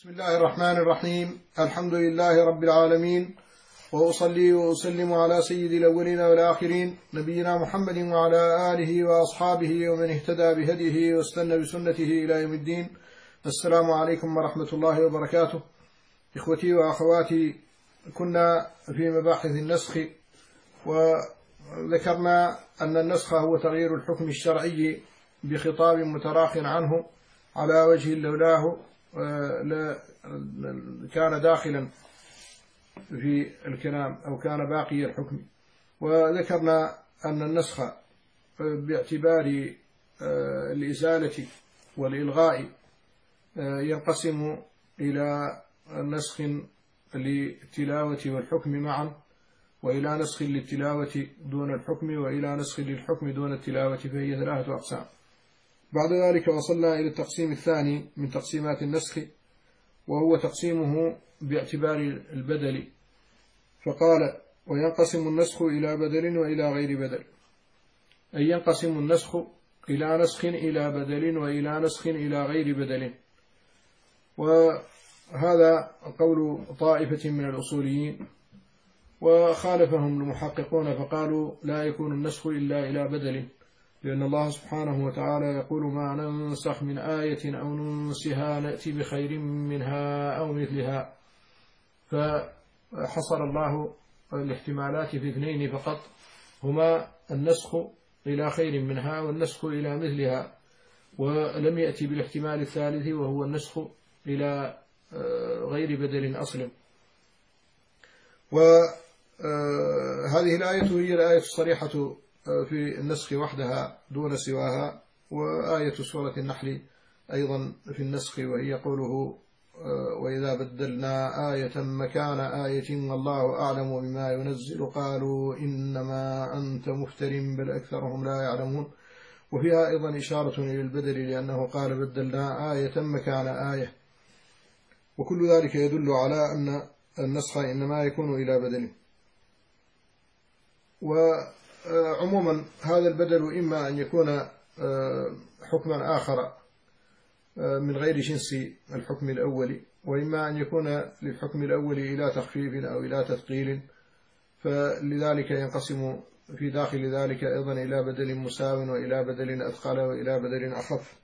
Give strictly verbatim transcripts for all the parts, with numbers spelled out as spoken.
بسم الله الرحمن الرحيم. الحمد لله رب العالمين، وأصلي وأسلم على سيد الأولين والآخرين نبينا محمد وعلى آله وأصحابه ومن اهتدى بهديه واستنى بسنته إلى يوم الدين. السلام عليكم ورحمة الله وبركاته. إخوتي وأخواتي، كنا في مباحث النسخ، وذكرنا أن النسخ هو تغيير الحكم الشرعي بخطاب متراخ عنه على وجه لولاه كان داخلا في الكلام أو كان باقي الحكم. وذكرنا أن النسخ باعتبار الإزالة والإلغاء ينقسم إلى نسخ للتلاوة والحكم معا، وإلى نسخ للتلاوة دون الحكم، وإلى نسخ للحكم دون التلاوة، فهي ثلاثة أقسام. بعد ذلك وصلنا إلى التقسيم الثاني من تقسيمات النسخ، وهو تقسيمه باعتبار البدل، فقال: وينقسم النسخ إلى بدل وإلى غير بدل، أي ينقسم النسخ إلى نسخ إلى بدل وإلى نسخ إلى غير بدل. وهذا قول طائفة من الأصوليين، وخالفهم المحققون فقالوا: لا يكون النسخ إلا إلى بدل، لأن الله سبحانه وتعالى يقول: ما ننسخ من آية أو ننسها نأتي بخير منها أو مثلها. فحصر الله الاحتمالات في اثنين فقط، هما النسخ إلى خير منها والنسخ إلى مثلها، ولم يأتي بالاحتمال الثالث وهو النسخ إلى غير بدل أصلا. وهذه الآية هي الآية الصريحة في النسخ وحدها دون سواها، وآية سورة النحل أيضا في النسخ، وهي قوله: وإذا بدلنا آية مكان آية والله أعلم بما ينزل قالوا إنما أنت مفتر بل أكثرهم لا يعلمون. وفيها أيضا إشارة إلى البدل، لأنه قال: بدلنا آية مكان آية. وكل ذلك يدل على أن النسخ إنما يكون إلى بدل. وعموما هذا البدل إما أن يكون حكما آخر من غير جنس الحكم الأول، وإما أن يكون للحكم الأول إلى تخفيف أو إلى تثقيل، فلذلك ينقسم في داخل ذلك أيضا إلى بدل مساو وإلى بدل أثقل وإلى بدل أخف.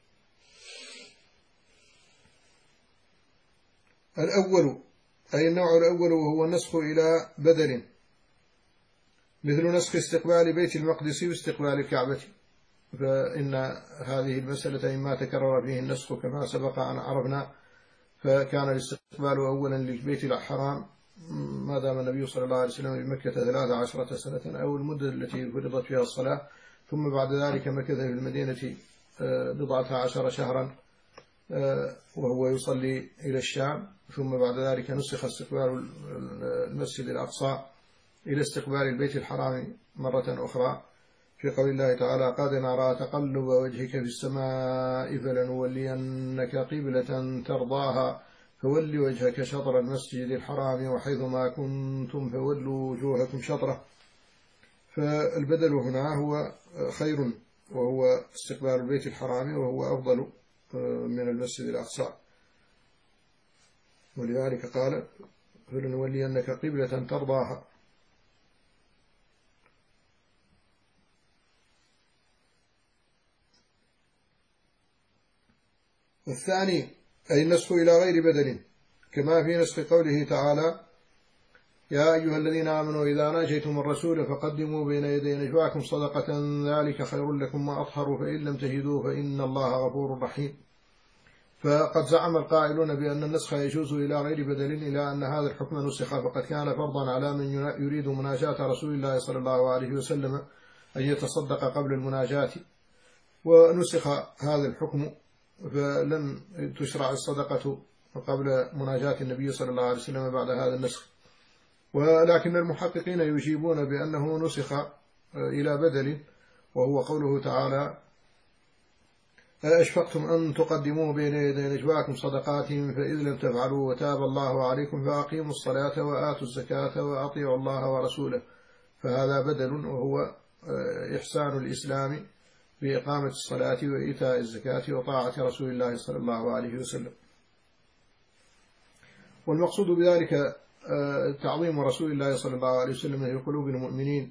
الأول أي النوع الأول وهو النسخ إلى بدل، مثل نسخ استقبال بيت المقدس واستقبال الكعبة، فإن هذه المسألة إما تكرر فيه النسخ كما سبق أن عرفنا، فكان الاستقبال أولا للبيت الحرام ما دام النبي صلى الله عليه وسلم بمكة ثلاث عشرة سنة، أو المدة التي فرضت فيها الصلاة، ثم بعد ذلك مكث في المدينة بضعة عشر شهرا وهو يصلي إلى الشام، ثم بعد ذلك نسخ استقبال المسجد الأقصى إلى استقبال البيت الحرام مرة أخرى، في قول الله تعالى: قد نرى تقلب وجهك في السماء فلنولينك قبلة ترضاها فول وجهك شطر المسجد الحرام وحيثما كنتم فولوا وجوهكم شطره. فالبدل هنا هو خير، وهو استقبال البيت الحرام، وهو أفضل من المسجد الأقصى، ولذلك قال: فلنولينك قبلة ترضاها. الثاني أي النسخ إلى غير بدل، كما في نسخ قوله تعالى: يا أيها الذين آمنوا إذا ناجيتم الرسول فقدموا بين يدي نجواكم صدقة ذلك خير لكم وأطهر فإن لم تجدوا فإن الله غفور رحيم. فقد زعم القائلون بأن النسخ يجوز إلى غير بدل إلى أن هذا الحكم نسخ، فقد كان فرضا على من يريد مناجاة رسول الله صلى الله عليه وسلم أن يتصدق قبل المناجاة، ونسخ هذا الحكم فلم تشرع الصدقة قبل مناجاة النبي صلى الله عليه وسلم بعد هذا النسخ. ولكن المحققين يجيبون بأنه نسخ إلى بدل، وهو قوله تعالى: أشفقتم أن تقدموا بين يدي نجواكم صدقات فإذ لم تفعلوا وتاب الله عليكم فأقيموا الصلاة وآتوا الزكاة وأطيعوا الله ورسوله. فهذا بدل، وهو إحسان الإسلام بإقامة الصلاة وإيتاء الزكاة وطاعة رسول الله صلى الله عليه وسلم. والمقصود بذلك تعظيم رسول الله صلى الله عليه وسلم في قلوب المؤمنين،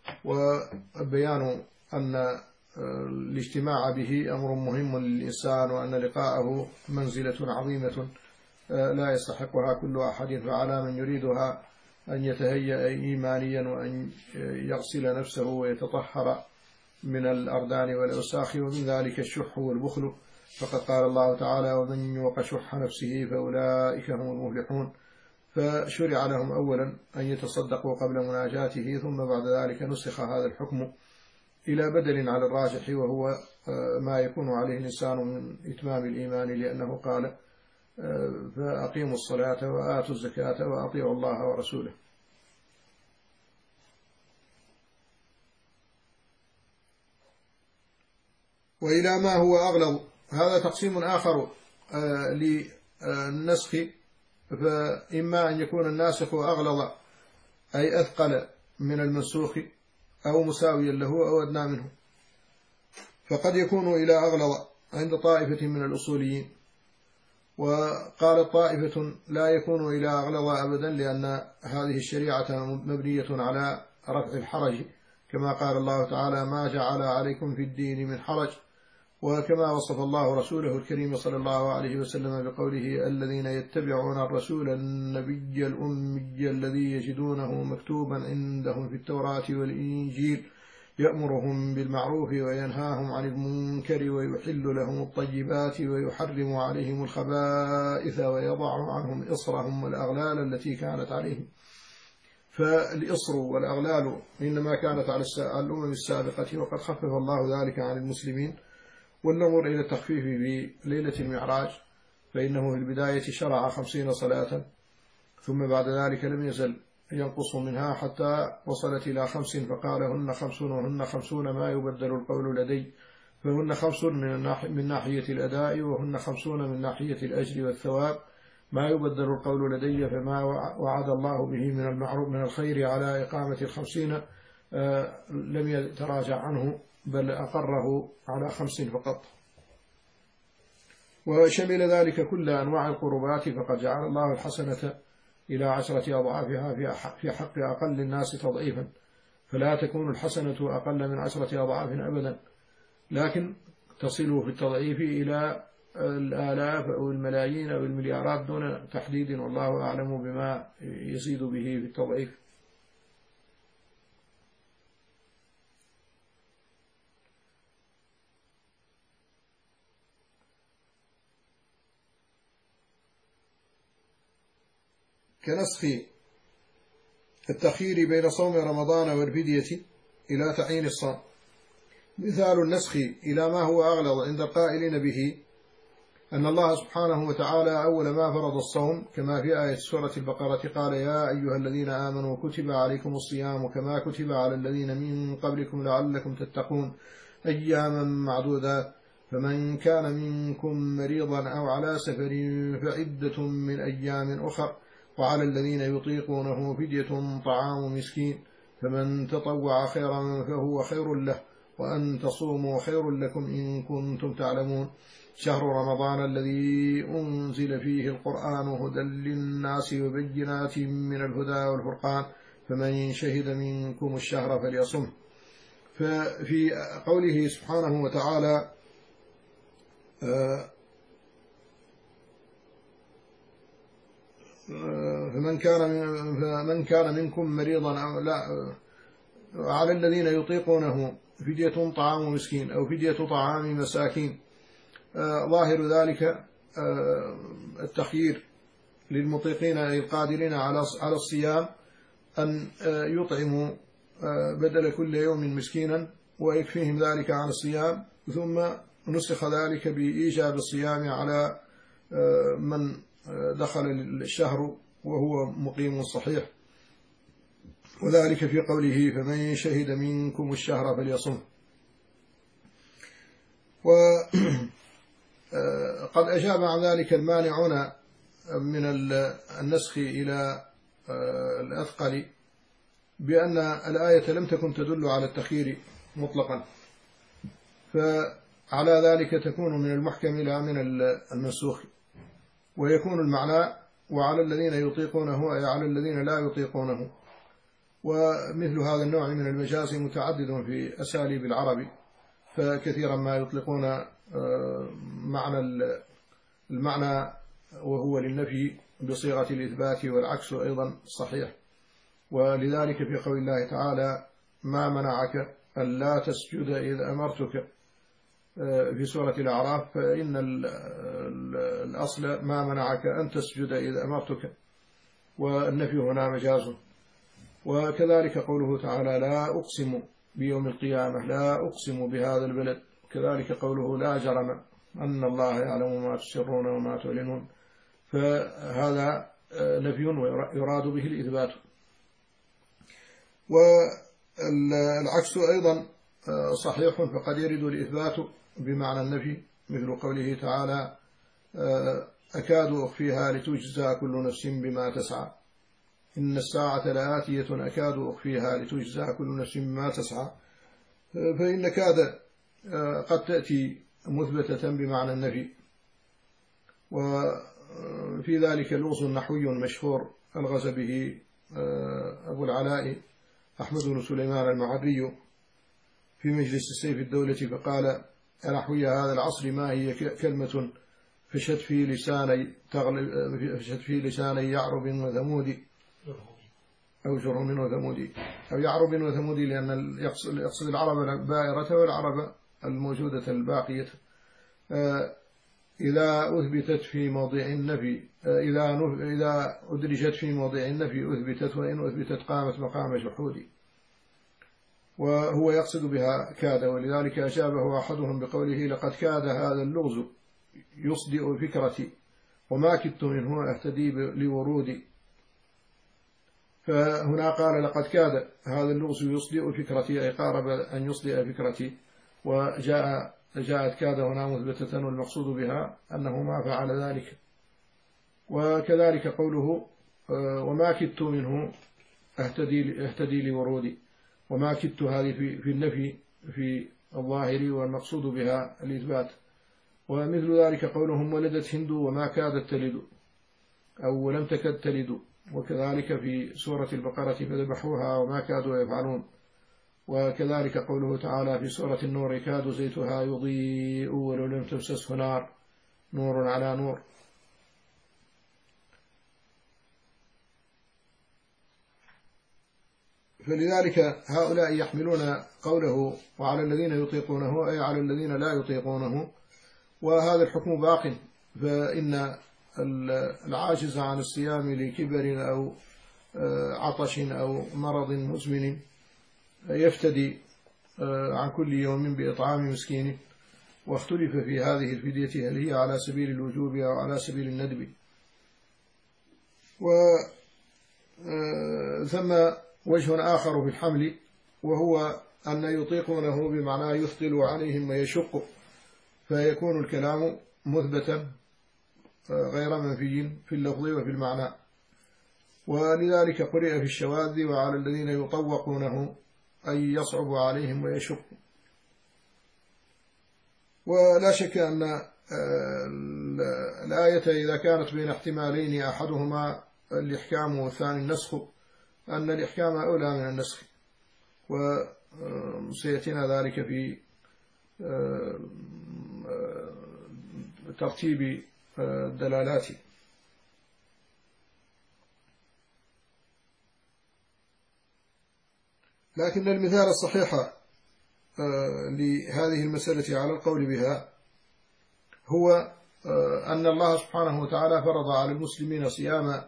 وبيان أن الاجتماع به أمر مهم للإنسان، وأن لقاءه منزلة عظيمة لا يستحقها كل أحد، فعلى من يريدها أن يتهيأ إيمانيا وأن يغسل نفسه ويتطهر من الأردان والأوساخ، ومن ذلك الشح والبخل، فقد قال الله تعالى: ومن يوق شح نفسه فأولئك هم المفلحون. فشرع لهم أولا أن يتصدقوا قبل مناجاته، ثم بعد ذلك نسخ هذا الحكم إلى بدل على الراجح، وهو ما يكون عليه الإنسان من إتمام الإيمان، لأنه قال: فأقيموا الصلاة وآتوا الزكاة وأطيعوا الله ورسوله. وإلى ما هو أغلظ، هذا تقسيم آخر للنسخ، فإما أن يكون الناسخ أغلظ أي أثقل من المنسوخ، أو مساويا له أو أدنى منه، فقد يكون إلى أغلظ عند طائفة من الأصوليين، وقال طائفة لا يكون إلى أغلظ أبدا، لأن هذه الشريعة مبنية على رفع الحرج، كما قال الله تعالى: ما جعل عليكم في الدين من حرج، وكما وصف الله رسوله الكريم صلى الله عليه وسلم بقوله: الذين يتبعون الرسول النبي الأمي الذي يجدونه مكتوبا عندهم في التوراة والإنجيل يأمرهم بالمعروف وينهاهم عن المنكر ويحل لهم الطيبات ويحرم عليهم الخبائث ويضع عنهم إصرهم والأغلال التي كانت عليهم. فالإصر والأغلال إنما كانت على الأمم السابقة، وقد خفف الله ذلك عن المسلمين. والنظر إلى التخفيف بليلة المعراج، فإنه في البداية شرع خمسين صلاة، ثم بعد ذلك لم يزل ينقص منها حتى وصلت إلى خمس، فقال: هن خمسون وهن خمسون ما يبدل القول لدي، فهن خمس من ناحية الأداء، وهن خمسون من ناحية الأجر والثواب، ما يبدل القول لدي، فما وعد الله به من المعروف من الخير على إقامة الخمسين لم يتراجع عنه، بل أقره على خمس فقط. وشمل ذلك كل أنواع القربات، فقد جعل الله الحسنة إلى عشرة أضعافها في حق أقل الناس تضعيفا، فلا تكون الحسنة أقل من عشرة أضعاف أبدا، لكن تصل في التضعيف إلى الآلاف أو الملايين أو المليارات دون تحديد، والله أعلم بما يزيد به في التضعيف. كنسخ التخيير بين صوم رمضان والفدية إلى تعيين الصوم. مثال النسخ إلى ما هو أغلظ عند القائلين به أن الله سبحانه وتعالى أول ما فرض الصوم، كما في آية سورة البقرة قال: يا أيها الذين آمنوا كتب عليكم الصيام كما كتب على الذين من قبلكم لعلكم تتقون أياما معدودات، فمن كان منكم مريضا أو على سفر فعدة من أيام أخر، وعلى الذين يطيقونه فدية طعام مسكين، فمن تطوع خيرا فهو خير له، وأن تصوموا خير لكم إن كنتم تعلمون. شهر رمضان الذي أنزل فيه القرآن هدى للناس وبينات من الهدى والفرقان، فمن شهد منكم الشهر فليصمه. ففي قوله سبحانه وتعالى: فمن كان فمن كان منكم مريضا أو لا، على الذين يطيقونه فدية طعام مسكين أو فدية طعام مساكين، ظاهر ذلك التخيير للمطيقين أي القادرين على الصيام أن يطعموا بدل كل يوم مسكينا ويكفيهم ذلك عن الصيام، ثم نسخ ذلك بإيجاب الصيام على من دخل الشهر وهو مقيم صحيح، وذلك في قوله: فمن شهد منكم الشهر فليصم. وقد أجاب عن ذلك المانعون من النسخ إلى الأثقل بأن الآية لم تكن تدل على التخيير مطلقا، فعلى ذلك تكون من المحكم لا من المنسوخ، ويكون المعنى وعلى الذين يطيقونه أي على الذين لا يطيقونه. ومثل هذا النوع من المجاز متعدد في أساليب العرب، فكثيرا ما يطلقون معنى المعنى وهو للنفي بصيغة الإثبات، والعكس أيضا صحيح. ولذلك في قول الله تعالى ما منعك ألا تسجد إذ أمرتك في سورة الأعراف، فإن الأصل ما منعك أن تسجد إذ أمرتك، والنفي هنا مجاز. وكذلك قوله تعالى لا أقسم بيوم القيامة، لا أقسم بهذا البلد، كذلك قوله لا جرم أن الله يعلم ما تسرون وما تعلنون، فهذا نفي يراد به الإثبات. والعكس أيضا صحيح، فقد يرد الإثبات بمعنى النفي، مثل قوله تعالى أكاد أخفيها لتجزى كل نفس بما تسعى، إن الساعة لآتية أكاد أخفيها لتجزى كل نفس بما تسعى. فإن كاد قد تأتي مثبتة بمعنى النفي. وفي ذلك لغز نحوي مشهور ألغز به أبو العلاء أحمد بن سليمان المعري في مجلس السيف الدولة، فقال نحوي هذا العصر ما هي كلمة فشت في لساني تغلب فشت في لساني يعرب وثمود أو جرهم وثمودي أو يعرب وثمودي، لأن يقصد العرب البائرة والعرب الموجودة الباقية. إذا أثبتت في موضع النفي إذا إذا أدرجت في موضع النفي أثبتت، وإن أثبتت قامت مقام جحود. وهو يقصد بها كاد، ولذلك أجابه أحدهم بقوله لقد كاد هذا اللغز يصدئ فكرتي وما كدت منه أهتدي لورودي. فهنا قال لقد كاد هذا اللغز يصدئ فكرتي، أي قارب أن يصدئ فكرتي، وجاء جاءت كاد هنا مثبتة، والمقصود بها أنه ما فعل ذلك. وكذلك قوله وما كدت منه أهتدي, أهتدي لورودي، وما كدت هذه في, في النفي في الظاهر، والمقصود بها الإثبات. ومثل ذلك قولهم ولدت هند وما كادت تلد أو لم تكد تلد، وكذلك في سورة البقرة فذبحوها وما كادوا يفعلون. وكذلك قوله تعالى في سورة النور يكاد زيتها يضيء ولو لم تمسسه نار، نور على نور. فلذلك هؤلاء يحملون قوله وعلى الذين يطيقونه أي على الذين لا يطيقونه، وهذا الحكم باق. فإن العاجز عن الصيام لكبر أو عطش أو مرض مزمن يفتدي عن كل يوم بإطعام مسكين. واختلف في هذه الفدية هل هي على سبيل الوجوب أو على سبيل الندب. وثم وجه آخر في الحمل، وهو أن يطيقونه بمعنى يثقل عليهم ويشق، فيكون الكلام مثبتا غير منفي في اللفظ وفي المعنى. ولذلك قرئ في الشواذ وعلى الذين يطوقونه أي يصعب عليهم ويشق. ولا شك أن الآية إذا كانت بين احتمالين أحدهما الإحكام والثاني النسخ، أن الإحكام أولى من النسخ، وسيأتينا ذلك في ترتيب الدلالات. لكن المثال الصحيح لهذه المسألة على القول بها هو أن الله سبحانه وتعالى فرض على المسلمين صيام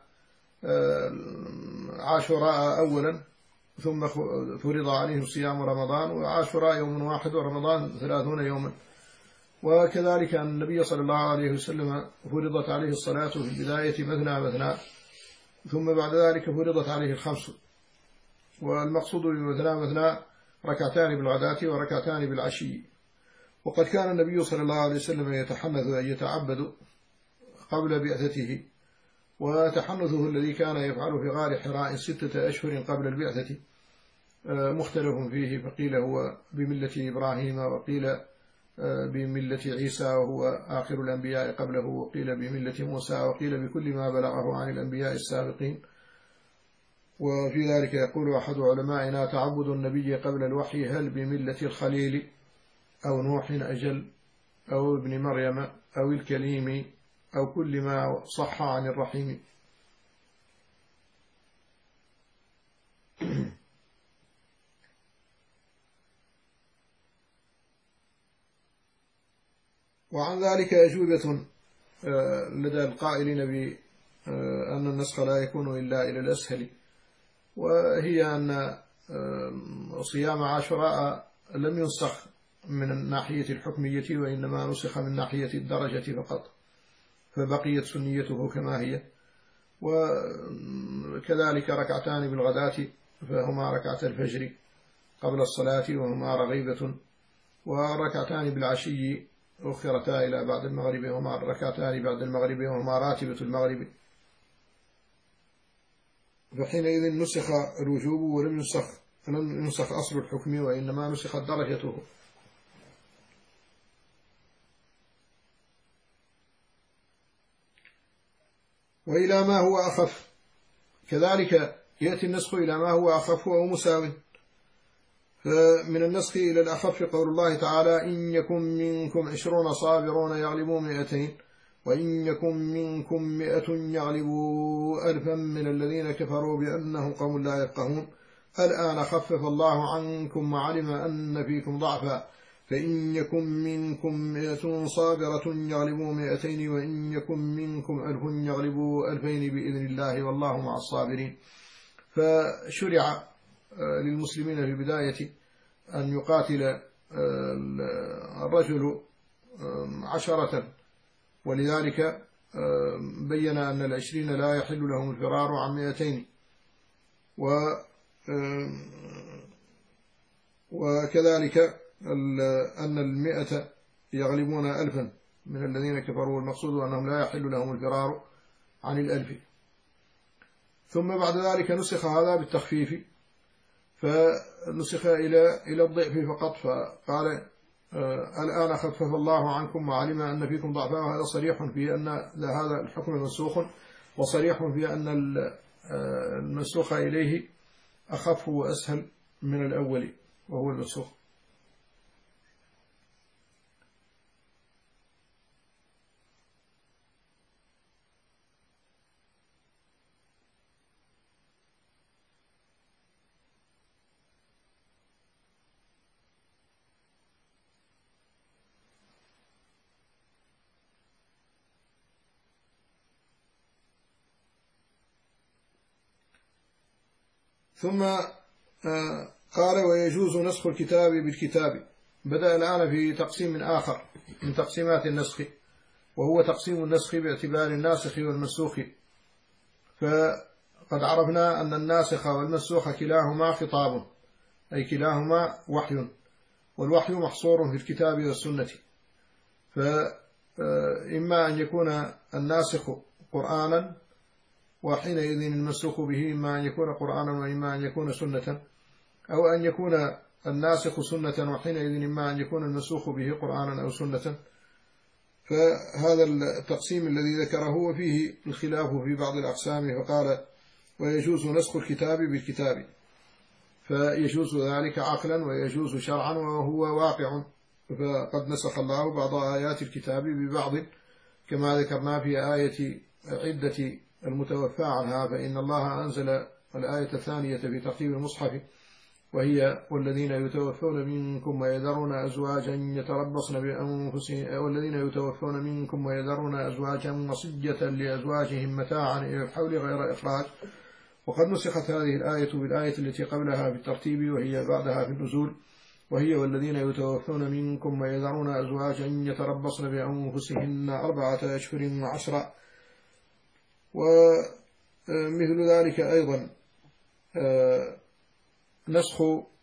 عاشوراء أولا، ثم فرض عليهم صيام رمضان، وعاشوراء يوم واحد ورمضان ثلاثون يوما. وكذلك أن النبي صلى الله عليه وسلم فرضت عليه الصلاة في البداية مثنى مثنى، ثم بعد ذلك فرضت عليه الخمس. والمقصود بمثنى مثنى ركعتان بالغداة وركعتان بالعشي. وقد كان النبي صلى الله عليه وسلم يتحنث أن يتعبد قبل بعثته، وتحنثه الذي كان يفعله في غار حراء ستة أشهر قبل البعثة مختلف فيه، فقيل هو بملة إبراهيم، وقيل بملة عيسى وهو آخر الأنبياء قبله، وقيل بملة موسى، وقيل بكل ما بلغه عن الأنبياء السابقين. وفي ذلك يقول أحد علمائنا: تعبد النبي قبل الوحي هل بملة الخليل أو نوح أجل أو ابن مريم أو الكليم أو كل ما صح عن الرحيم. وعن ذلك أجوبة لدى القائلين بأن النسخ لا يكون إلا إلى الأسهل، وهي أن صيام عاشوراء لم ينسخ من الناحية الحكمية، وإنما نسخ من ناحية الدرجة فقط، فبقيت سنيته كما هي. وكذلك ركعتان بالغداة فهما ركعة الفجر قبل الصلاة وهما رغيبة، وركعتان بالعشي أخرتا إلى بعد المغرب وهما ركعتان بعد المغرب وهما راتبة المغرب. فحينئذ نسخ الوجوب ولم ينسخ لم ينسخ أصل الحكم، وإنما نسخت درجته. وإلى ما هو أخف، كذلك يأتي النسخ إلى ما هو أخف أو مساو. فمن النسخ إلى الأخف قول الله تعالى: إن يكن منكم عشرون صابرون يغلبوا مئتين وإن يكن منكم مئة يغلبوا ألفا من الذين كفروا بأنهم قوم لا يفقهون. الآن خفف الله عنكم وعلم أن فيكم ضعفا فإن يكن منكم مئة صابرة يغلبوا مئتين وإن يكن منكم ألف يغلبوا ألفين بإذن الله والله مع الصابرين. فشرع للمسلمين في البداية أن يقاتل الرجل عشرة، ولذلك بين أن العشرين لا يحل لهم الفرار عن مئتين، وكذلك أن المئة يغلبون ألفا من الذين كفروا، المقصود أنهم لا يحل لهم الفرار عن الألف. ثم بعد ذلك نسخ هذا بالتخفيف، فنسخ إلى إلى الضعف فقط، فقال الآن خفف الله عنكم وعلم أن فيكم ضعفا، وهذا صريح في أن هذا الحكم منسوخ، وصريح في أن المنسوخ إليه أخف وأسهل من الأول وهو المنسوخ. ثم قال: ويجوز نسخ الكتاب بالكتاب. بدأ الآن في تقسيم آخر من تقسيمات النسخ، وهو تقسيم النسخ باعتبار الناسخ والمنسوخ. فقد عرفنا أن الناسخ والمنسوخ كلاهما خطاب، أي كلاهما وحي، والوحي محصور في الكتاب والسنة. فإما أن يكون الناسخ قرآنا، وحينئذ المنسوخ به إما أن يكون قرآنا وإما أن يكون سنة، أو أن يكون الناسخ سنة وحينئذ إما أن يكون المنسوخ به قرآنا أو سنة. فهذا التقسيم الذي ذكره وفيه الخلاف في بعض الأقسام. فقال: ويجوز نسخ الكتاب بالكتاب، فيجوز ذلك عقلا ويجوز شرعا وهو واقع. فقد نسخ الله بعض آيات الكتاب ببعض، كما ذكرنا في آية عدة المتوفى عنها، فإن الله أنزل الآية الثانية في ترتيب المصحف، وهي: والذين يتوفون منكم ويذرون أزواجا يتربصن بأنفسهم والذين يتوفون منكم ويذرون أزواجا وصية لأزواجهم متاعا إلى الحول غير إخراج. وقد نسخت هذه الآية بالآية التي قبلها في الترتيب وهي بعدها في النزول، وهي: والذين يتوفون منكم ويذرون أزواجا يتربصن بأنفسهن أربعة أشهر وعشرا. ومثل ذلك أيضا نسخ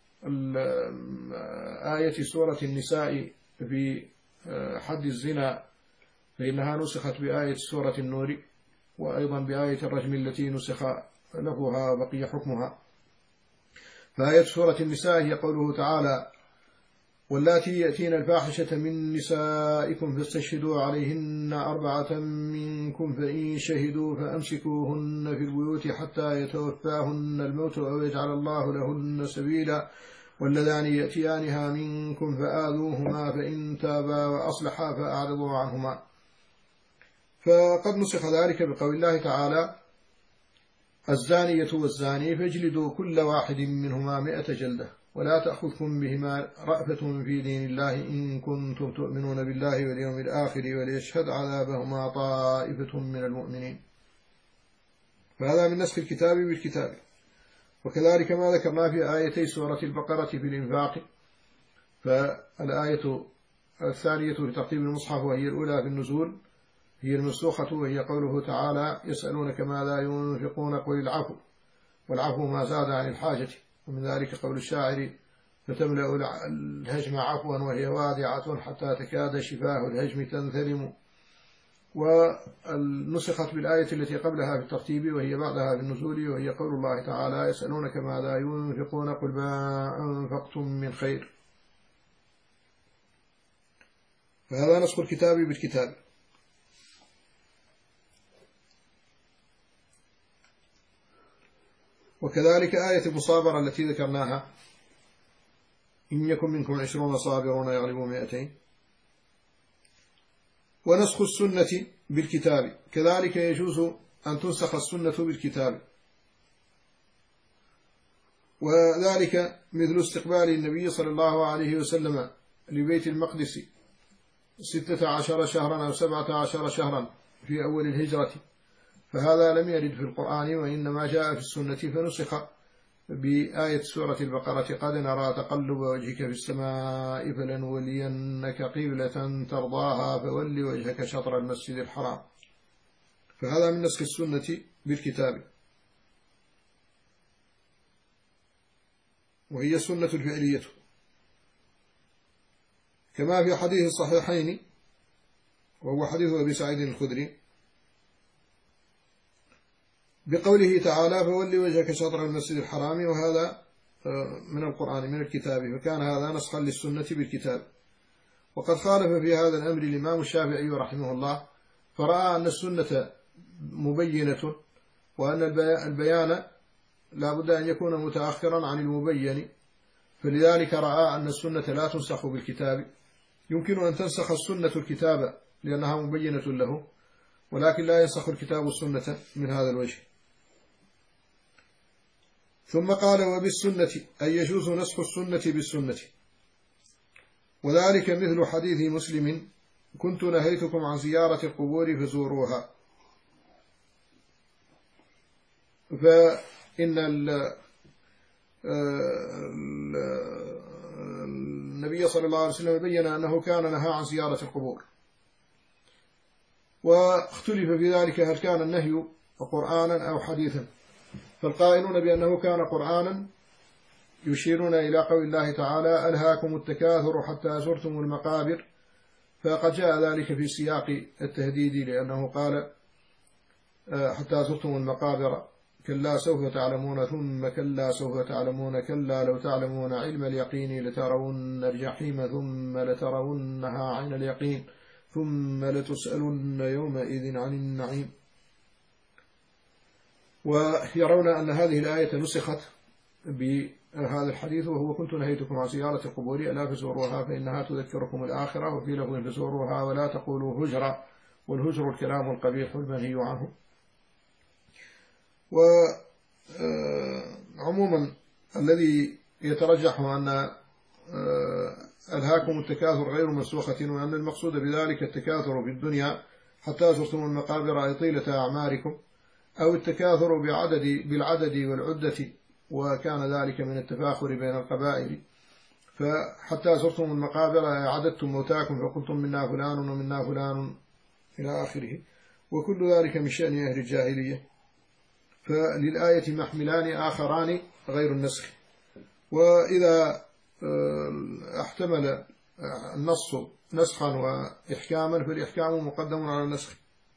آية سورة النساء في حد الزنا، فإنها نسخت بآية سورة النور، وأيضا بآية الرجم التي نسخ لفظها وبقي حكمها. فآية سورة النساء هي قوله تعالى: واللاتي يأتين الفاحشة من نسائكم فاستشهدوا عليهن أربعة منكم فإن شهدوا فأمسكوهن في البيوت حتى يتوفاهن الموت أو يجعل الله لهن سبيلا واللذان يأتيانها منكم فآذوهما فإن تابا وأصلحا فأعرضوا عنهما. فقد نسخ ذلك بقول الله تعالى: الزانية والزاني فاجلدوا كل واحد منهما مئة جلدة ولا تأخذكم بهما رأفة في دين الله إن كنتم تؤمنون بالله واليوم الآخر وليشهد عذابهما طائفة من المؤمنين. فهذا من نسخ الكتاب بالكتاب. وكذلك ما ذكرنا في آيتي سورة البقرة في الإنفاق، فالآية الثانية لترتيب المصحف وهي الأولى في النزول هي المنسوخة، وهي قوله تعالى: يسألونك ماذا ينفقون قل العفو والعفو ما زاد عن الحاجة. ومن ذلك قول الشاعر: فتملأ الهجم عفوا وهي وادعة حتى تكاد شفاه الهجم تنثلم. والنسخت بالآية التي قبلها في الترتيب وهي بعدها في النزول، وهي قول الله تعالى: يسألونك ماذا ينفقون قل ما أنفقتم من خير. فهذا نسخ الكتاب بالكتاب. وكذلك آية المصابرة التي ذكرناها: إن يكن منكم عشرون صابرون يغلبوا مئتين. ونسخ السنة بالكتاب، كذلك يجوز أن تنسخ السنة بالكتاب، وذلك مثل استقبال النبي صلى الله عليه وسلم لبيت المقدس ستة عشر شهرا أو سبعة عشر شهرا في أول الهجرة، فهذا لم يرد في القرآن وإنما جاء في السنة فنسخ بآية سورة البقرة: قد نرى تقلب وجهك في السماء فلنولينك قبلة ترضاها فول وجهك شطر المسجد الحرام. فهذا من نسخ السنة بالكتاب، وهي السنة الفعلية، كما في حديث الصحيحين وهو حديث أبي سعيد الخدري بقوله تعالى: فولي وجهك شطر المسجد الحرام، وهذا من القرآن من الكتاب، فكان هذا نسخا للسنة بالكتاب. وقد خالف في هذا الأمر الإمام الشافعي رحمه الله، فرأى أن السنة مبينة وأن البيان لا بد أن يكون متأخرا عن المبين، فلذلك رأى أن السنة لا تنسخ بالكتاب. يمكن أن تنسخ السنة الكتاب لأنها مبينة له، ولكن لا ينسخ الكتاب السنة من هذا الوجه. ثم قال: وبالسنة أي يجوز نسخ السنة بالسنة، وذلك مثل حديث مسلم: كنت نهيتكم عن زيارة القبور فزوروها. فإن النبي صلى الله عليه وسلم بين أنه كان نهى عن زيارة القبور، واختلف في ذلك هل كان النهي قرآنا أو حديثا. فالقائلون بأنه كان قرآنا يشيرون إلى قول الله تعالى: ألهاكم التكاثر حتى زرتم المقابر، فقد جاء ذلك في سياق التهديد، لأنه قال: حتى زرتم المقابر كلا سوف تعلمون ثم كلا سوف تعلمون كلا لو تعلمون علم اليقين لترون الجحيم ثم لترونها عين اليقين ثم لتسألن يومئذ عن النعيم. ويرون أن هذه الآية نسخت بهذا الحديث، وهو: كنت نهيتكم عن زيارة القبور ألا فزوروها فإنها تذكركم الآخرة، وفي لفظ فزوروها ولا تقولوا هجرا، والهجر الكلام القبيح المنهي عنه. وعموما الذي يترجح أن ألهاكم التكاثر غير منسوخة، وأن المقصود بذلك التكاثر في الدنيا حتى زرتم المقابر أي طيلة أعماركم، أو التكاثر بعدد بالعدد والعدة، وكان ذلك من التفاخر بين القبائل. فحتى زرتم المقابر عددتم موتاكم فقلتم منا فلان ومنا فلان إلى آخره، وكل ذلك من شأن أهل الجاهلية. فللآية محملان آخران غير النسخ، وإذا احتمل النص نسخا وإحكاما فالإحكام مقدم على النسخ،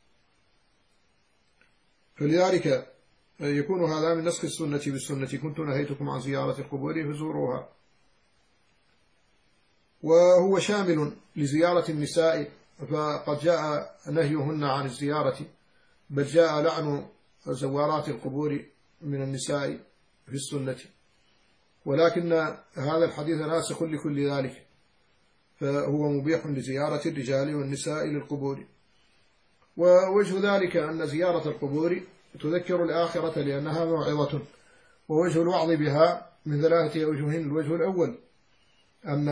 فلذلك يكون هذا من نسخ السنة بالسنة: كنت نهيتكم عن زيارة القبور فزوروها. وهو شامل لزيارة النساء، فقد جاء نهيهن عن الزيارة، بل جاء لعن زوارات القبور من النساء في السنة، ولكن هذا الحديث ناسخ لكل ذلك، فهو مبيح لزيارة الرجال والنساء للقبور. ووجه ذلك أن زيارة القبور تذكر الآخرة لأنها موعظة، ووجه الوعظ بها من ثلاثة أوجه. الوجه الأول أن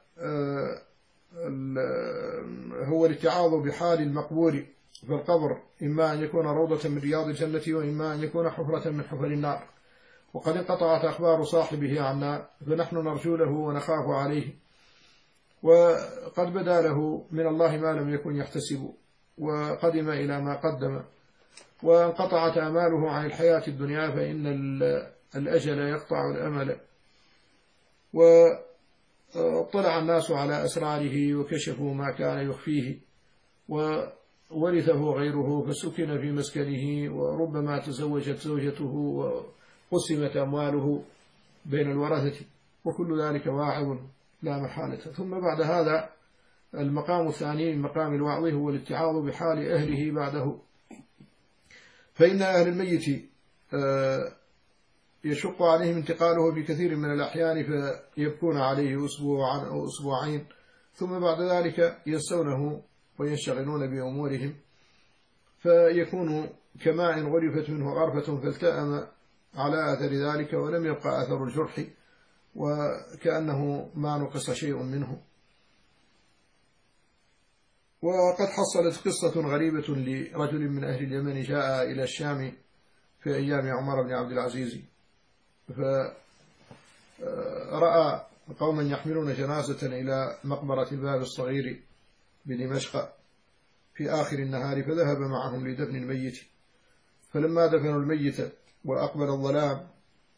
هو الاتعاظ بحال المقبور في القبر، إما أن يكون روضة من رياض الجنة، وإما أن يكون حفرة من حفر النار، وقد انقطعت أخبار صاحبه عنا، فنحن نرجو له ونخاف عليه، وقد بدا له من الله ما لم يكن يحتسب، وقدم إلى ما قدم، وانقطعت آماله عن الحياة الدنيا، فإن الأجل يقطع الأمل. واطلع الناس على أسراره وكشفوا ما كان يخفيه، وورثه غيره فسكن في مسكنه، وربما تزوجت زوجته وقسمت أمواله بين الورثة، وكل ذلك واعظ لا محالة. ثم بعد هذا المقام الثاني من مقام الوعظ هو الاتعاظ بحال أهله بعده، فإن أهل الميت يشق عليهم انتقاله في كثير من الأحيان، فيبكون عليه أسبوعا أو أسبوعين، ثم بعد ذلك ينسونه وينشغلون بأمورهم، فيكون كماء غرفت منه غرفة فالتأم على أثر ذلك، ولم يبقى أثر الجرح، وكأنه ما نقص شيء منه. وقد حصلت قصة غريبة لرجل من أهل اليمن جاء إلى الشام في أيام عمر بن عبد العزيز، فرأى قوما يحملون جنازة إلى مقبرة الباب الصغير بدمشق في آخر النهار، فذهب معهم لدفن الميت. فلما دفنوا الميت وأقبل الظلام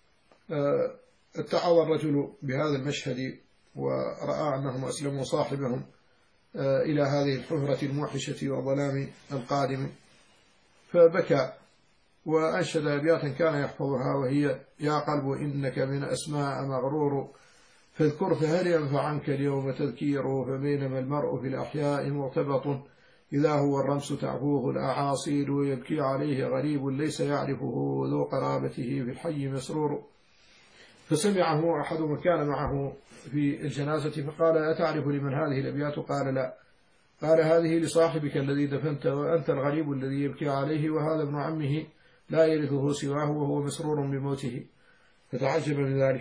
اتعظ الرجل بهذا المشهد، ورأى أنهم أسلموا صاحبهم إلى هذه الحفرة الموحشة والظلام القادم، فبكى وأنشد أبياتا كان يحفظها، وهي: يا قلب إنك من أسماء مغرور، فاذكر فهل ينفع عنك اليوم تذكير، فبينما المرء في الأحياء مرتبط، إذا هو الرمس تعفوه الأعاصير، ويبكي عليه غريب ليس يعرفه، ذو قرابته في الحي مسرور. فسمعه أحد من كان معه في الجنازة فقال: أتعرف لمن هذه الأبيات؟ قال: لا. قال: هذه لصاحبك الذي دفنت، وأنت الغريب الذي يبكي عليه، وهذا ابن عمه لا يرثه سواه، وهو مسرور بموته. فتعجب من ذلك.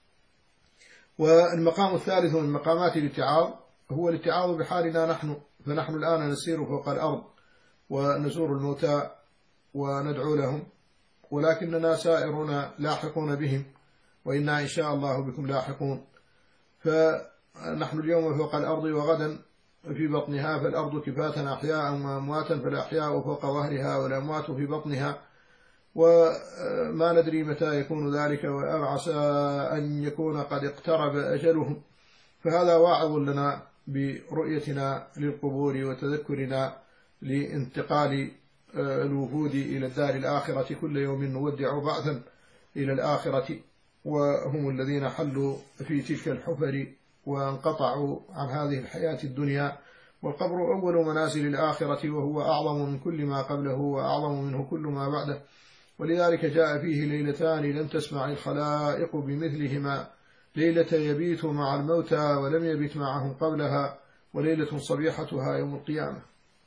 والمقام الثالث من مقامات الاتعاظ هو الاتعاظ بحالنا نحن، فنحن الآن نسير فوق الأرض ونزور الموتى وندعو لهم، ولكننا سائرون لاحقون بهم، وإنا إن شاء الله بكم لاحقون. فنحن اليوم فوق الأرض وغدا في بطنها، فالأرض كفاة أحياء وأمواتا، فالأحياء فوق ظهرها والأموات في بطنها، وما ندري متى يكون ذلك، وعسى أن يكون قد اقترب أجلهم. فهذا واعظ لنا برؤيتنا للقبور وتذكرنا لانتقال الوفود إلى الدار الآخرة، كل يوم نودع بعثا إلى الآخرة، وهم الذين حلوا في تلك الحفر وانقطعوا عن هذه الحياة الدنيا. والقبر أول منازل الآخرة، وهو أعظم من كل ما قبله، وأعظم منه كل ما بعده، ولذلك جاء فيه ليلتان لم تسمع الخلائق بمثلهما، ليلة يبيت مع الموتى ولم يبت معهم قبلها، وليلة صبيحتها يوم القيامة.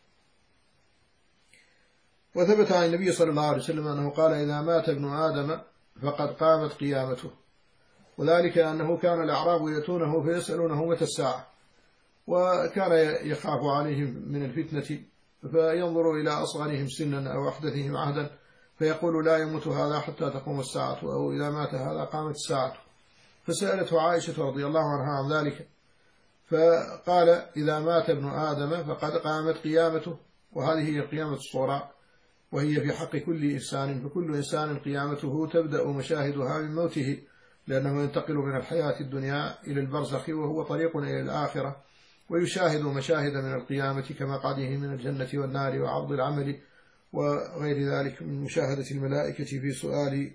وثبت عن النبي صلى الله عليه وسلم أنه قال: إذا مات ابن آدم فقد قامت قيامته، وذلك أنه كان الأعراب يأتونه فيسألونه متى الساعة، وكان يخاف عليهم من الفتنة، فينظر إلى أصغرهم سنا أو أحدثهم عهدا فيقول: لا يموت هذا حتى تقوم الساعة، أو إذا مات هذا قامت الساعة. فسألته عائشة رضي الله عنها عن ذلك، فقال: إذا مات ابن آدم فقد قامت قيامته. وهذه هي القيامة الصغرى، وهي في حق كل إنسان، فكل إنسان قيامته تبدأ مشاهدها من موته، لأنه ينتقل من الحياة الدنيا إلى البرزخ، وهو طريق إلى الآخرة، ويشاهد مشاهد من القيامة كمقعده من الجنة والنار وعرض العمل وغير ذلك من مشاهدة الملائكة في سؤال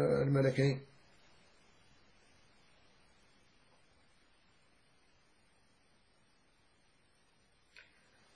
الملكين.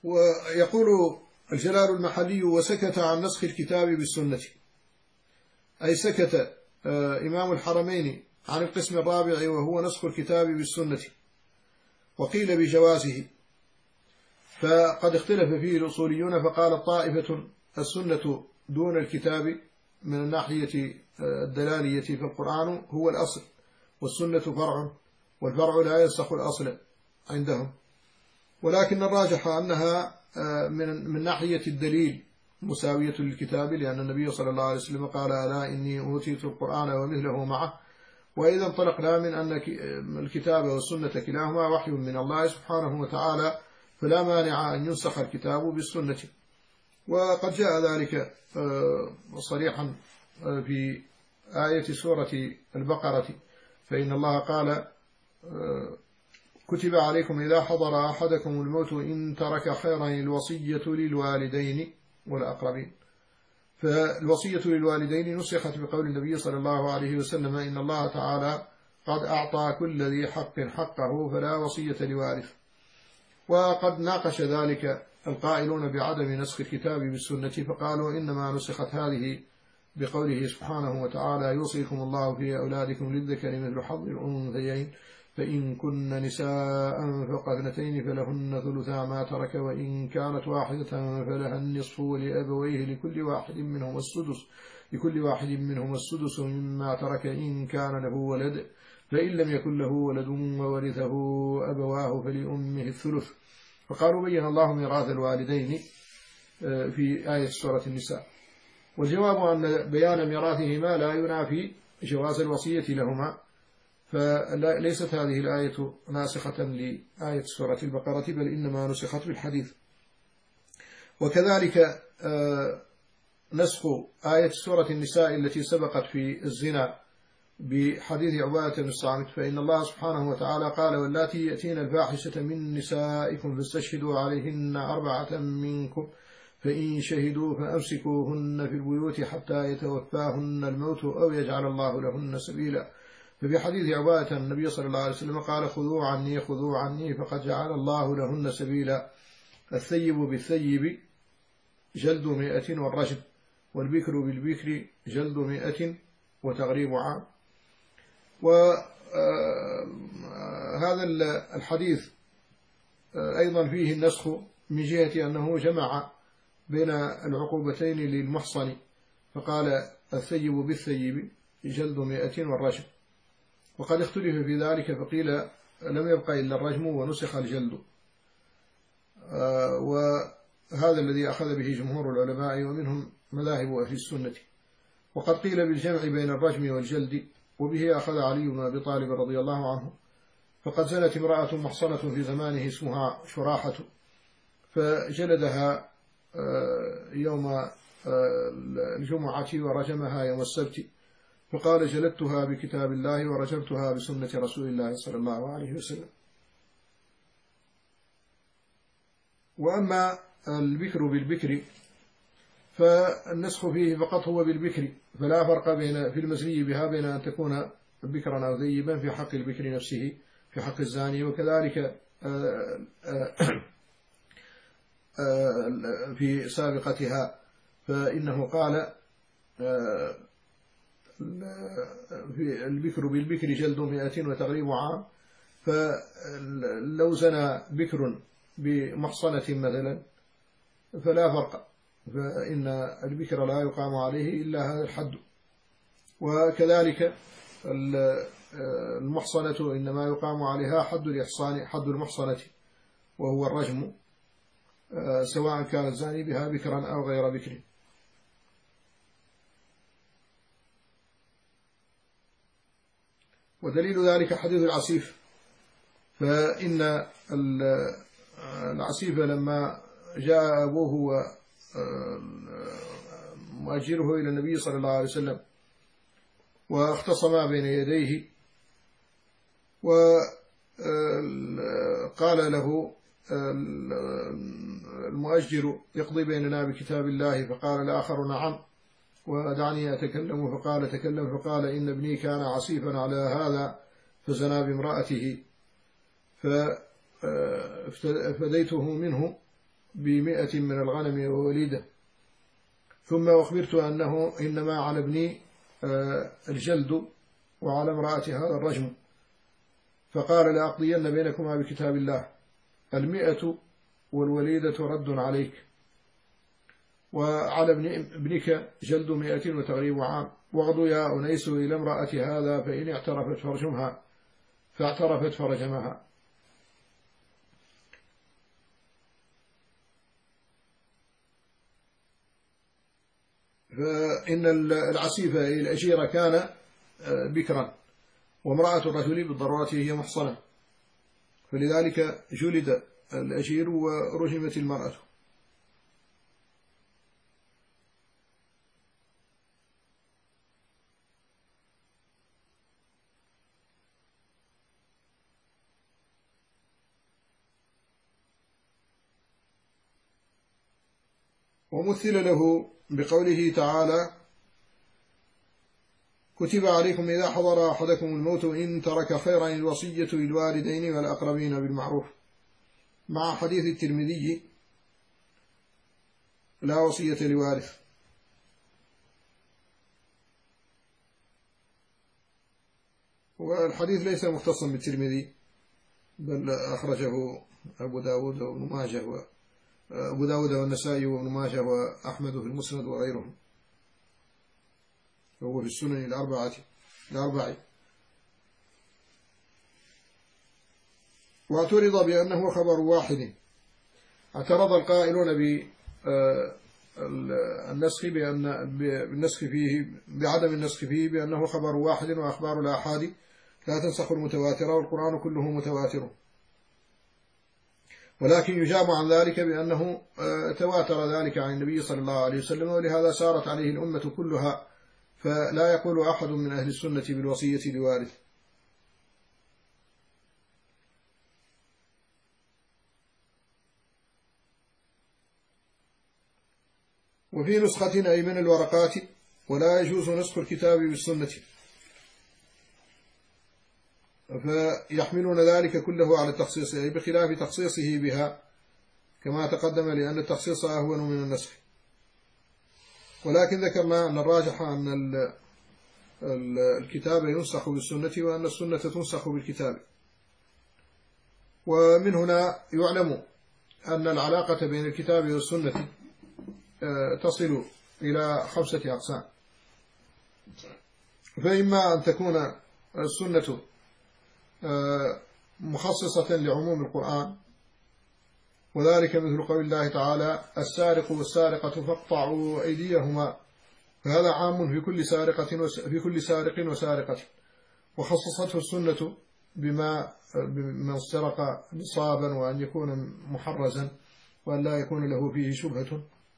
ويقول الجلال المحلي: وسكت عن نسخ الكتاب بالسنة، أي سكت إمام الحرمين عن القسم الرابع وهو نسخ الكتاب بالسنة، وقيل بجوازه، فقد اختلف فيه الأصوليون، فقال طائفة: السنة دون الكتاب من الناحية الدلالية، فالقرآن هو الأصل والسنة فرع، والفرع لا ينسخ الأصل عندهم، ولكن الراجح أنها من من ناحية الدليل مساوية للكتاب، لأن النبي صلى الله عليه وسلم قال: ألا إني أوتيت القرآن ومثله معه. وإذا انطلقنا من أن الكتاب والسنة كلاهما وحي من الله سبحانه وتعالى، فلا مانع أن ينسخ الكتاب بالسنة. وقد جاء ذلك صريحا في آية سورة البقرة، فإن الله قال: كتب عليكم إذا حضر أحدكم الموت إن ترك خيرا الوصية للوالدين والأقربين. فالوصية للوالدين نسخت بقول النبي صلى الله عليه وسلم: إن الله تعالى قد أعطى كل ذي حق حقه فلا وصية لوارث. وقد ناقش ذلك القائلون بعدم نسخ الكتاب بالسنة، فقالوا: إنما نسخت هذه بقوله سبحانه وتعالى: يوصيكم الله في أولادكم للذكر مثل حظ الأنثيين، فإن كن نساء فوق اثنتين فلهن ثلثا ما ترك، وإن كانت واحدة فلها النصف، ولأبويه لكل واحد منهم السدس لكل واحد منهم السدس مما ترك إن كان له ولد، فإن لم يكن له ولد وورثه أبواه فلأمه الثلث. فقالوا: بين الله ميراث الوالدين في آية سورة النساء. والجواب أن بيان ميراثهما لا ينافي جواز الوصية لهما، فليست هذه الآية ناسخة لآية سورة البقرة، بل إنما نسخت بالحديث. وكذلك نسخ آية سورة النساء التي سبقت في الزنا بحديث عبادة بن الصامت، فإن الله سبحانه وتعالى قال: واللاتي يأتين الفاحشة من نسائكم فاستشهدوا عليهن أربعة منكم، فإن شهدوا فأمسكوهن في البيوت حتى يتوفاهن الموت أو يجعل الله لهن سبيلا. ففي حديث عبادة النبي صلى الله عليه وسلم قال: خذوا عني خذوا عني فقد جعل الله لهن سبيلا. الثيب بالثيب جلد مئة والرجم، والبكر بالبكر جلد مئة وتغريب عام. وهذا الحديث أيضا فيه النسخ من جهة أنه جمع بين العقوبتين للمحصن، فقال: الثيب بالثيب جلد مئة والرجم. وقد اختلف في ذلك، فقيل لم يبقى إلا الرجم ونسخ الجلد، وهذا الذي أخذ به جمهور العلماء ومنهم مذاهب أهل السنة. وقد قيل بالجمع بين الرجم والجلد، وبه أخذ علي بن أبي طالب رضي الله عنه، فقد زنت امرأة محصنة في زمانه اسمها شراحة، فجلدها يوم الجمعة ورجمها يوم السبت، فقال: جلدتها بكتاب الله ورجمتها بسنة رسول الله صلى الله عليه وسلم. وأما البكر بالبكر فالنسخ فيه فقط هو بالبكر، فلا فرق بين في المزني بها بين أن تكون بكرا أو ذيبا في حق البكر نفسه في حق الزاني، وكذلك في سابقتها، فإنه قال: في البكر بالبكر جلد مئة وتغريب عام. فلو زنى بكر بمحصنة مثلا فلا فرق، فإن البكر لا يقام عليه إلا هذا الحد. وكذلك المحصنة إنما يقام عليها حد الإحصان، حد المحصنة، وهو الرجم، سواء كان الزاني بها بكرا أو غير بكر. ودليل ذلك حديث العسيف، فإن العسيف لما جاء أبوه ومؤجره إلى النبي صلى الله عليه وسلم واختصما بين يديه، وقال له المؤجر: يقضي بيننا بكتاب الله، فقال الآخر: نعم، ودعني أتكلم، فقال: تكلم. فقال: إن ابني كان عسيفا على هذا فزنى بامرأته، ففديته منه بمئة من الغنم ووليدة. ثم أخبرت أنه إنما على ابني الجلد وعلى امرأة هذا الرجم، فقال لأقضين بينكما بكتاب الله، المئة والوليدة رد عليك، وعلى ابنك جلد مئة وتغريب عام، واغضوا يا أنيس إلى امرأة هذا فإن اعترفت فرجمها، فاعترفت فرجمها. فإن العسيف الأجير كان بكرا، وامرأة الرجل بالضرورة هي محصنة، فلذلك جلد الأجير ورجمت المرأة. ومثل له بقوله تعالى: كتب عليكم إذا حضر أحدكم الموت إن ترك خيرا الوصية للوالدين والأقربين بالمعروف، مع حديث الترمذي: لا وصية لوارث. والحديث ليس مختصا بالترمذي، بل أخرجه أبو داود وابن ماجه، أبو داود والنسائي وابن ماجه وأحمد في المسند وغيرهم، وهو في السنن الأربعة الأربع. واعترض بأنه خبر واحد. اعترض القائلون بالنسخ بأن بالنسخ فيه بعدم النسخ فيه بأنه خبر واحد، وأخبار الآحاد لا تنسخ المتواترة، والقرآن كله متواتر. ولكن يجاب عن ذلك بأنه تواتر ذلك عن النبي صلى الله عليه وسلم، ولهذا سارت عليه الأمة كلها، فلا يقول أحد من أهل السنة بالوصية لوارث. وفي نسخة أي من الورقات: ولا يجوز نسخ الكتاب بالسنة، فيحملون ذلك كله على التخصيص، أي بخلاف تخصيصه بها كما تقدم، لأن التخصيص أهون من النسخ. ولكن ذكرنا أن الراجح أن الكتاب ينسخ بالسنة، وأن السنة تنسخ بالكتاب. ومن هنا يعلم أن العلاقة بين الكتاب والسنة تصل إلى خمسة أقسام. فإما أن تكون السنة مخصصة لعموم القرآن، وذلك مثل قول الله تعالى: السارق والسارقة فاقطعوا أيديهما، فهذا عام في كل سارقة في كل سارق وسارقة، وخصصته السنة بما من سرق نصابا، وأن يكون محرزا، وأن لا يكون له فيه شبهة.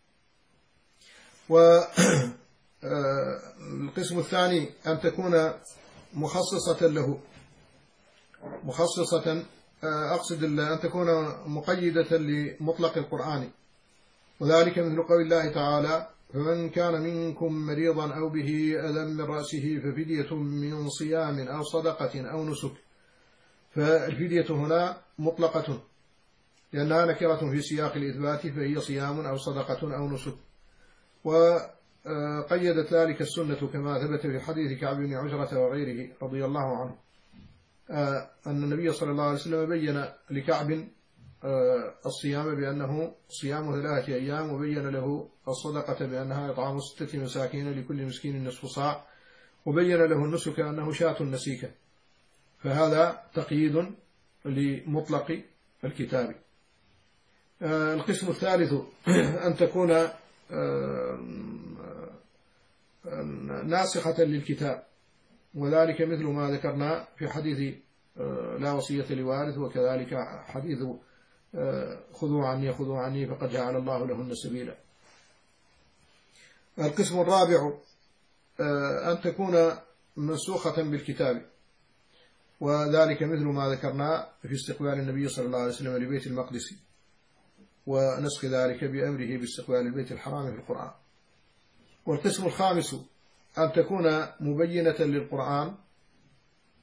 والقسم الثاني أن تكون مخصصة له، مخصصة أقصد أن تكون مقيدة لمطلق القرآن، وذلك مثل قول الله تعالى: فمن كان منكم مريضا أو به أذى من رأسه ففدية من صيام أو صدقة أو نسك. فالفدية هنا مطلقة لأنها نكرة في سياق الإثبات، فهي صيام أو صدقة أو نسك. وقيدت ذلك السنة كما ثبت في حديث كعب بن عجرة وغيره رضي الله عنه، أن النبي صلى الله عليه وسلم بين لكعب الصيام بأنه صيام ثلاثة أيام، وبين له الصدقة بأنها إطعام ستة مساكين لكل مسكين نصف صاع، وبين له النسك أنه شاة نسيكة. فهذا تقييد لمطلق الكتاب. القسم الثالث أن تكون ناسخة للكتاب، وذلك مثل ما ذكرنا في حديث لا وصية لوارث، وكذلك حديث خذوا عني خذوا عني فقد جعل الله لهن سبيلا. القسم الرابع أن تكون منسوخة بالكتاب، وذلك مثل ما ذكرنا في استقبال النبي صلى الله عليه وسلم لبيت المقدس، ونسخ ذلك بأمره باستقبال البيت الحرام في القرآن. والقسم الخامس أن تكون مبينة للقرآن،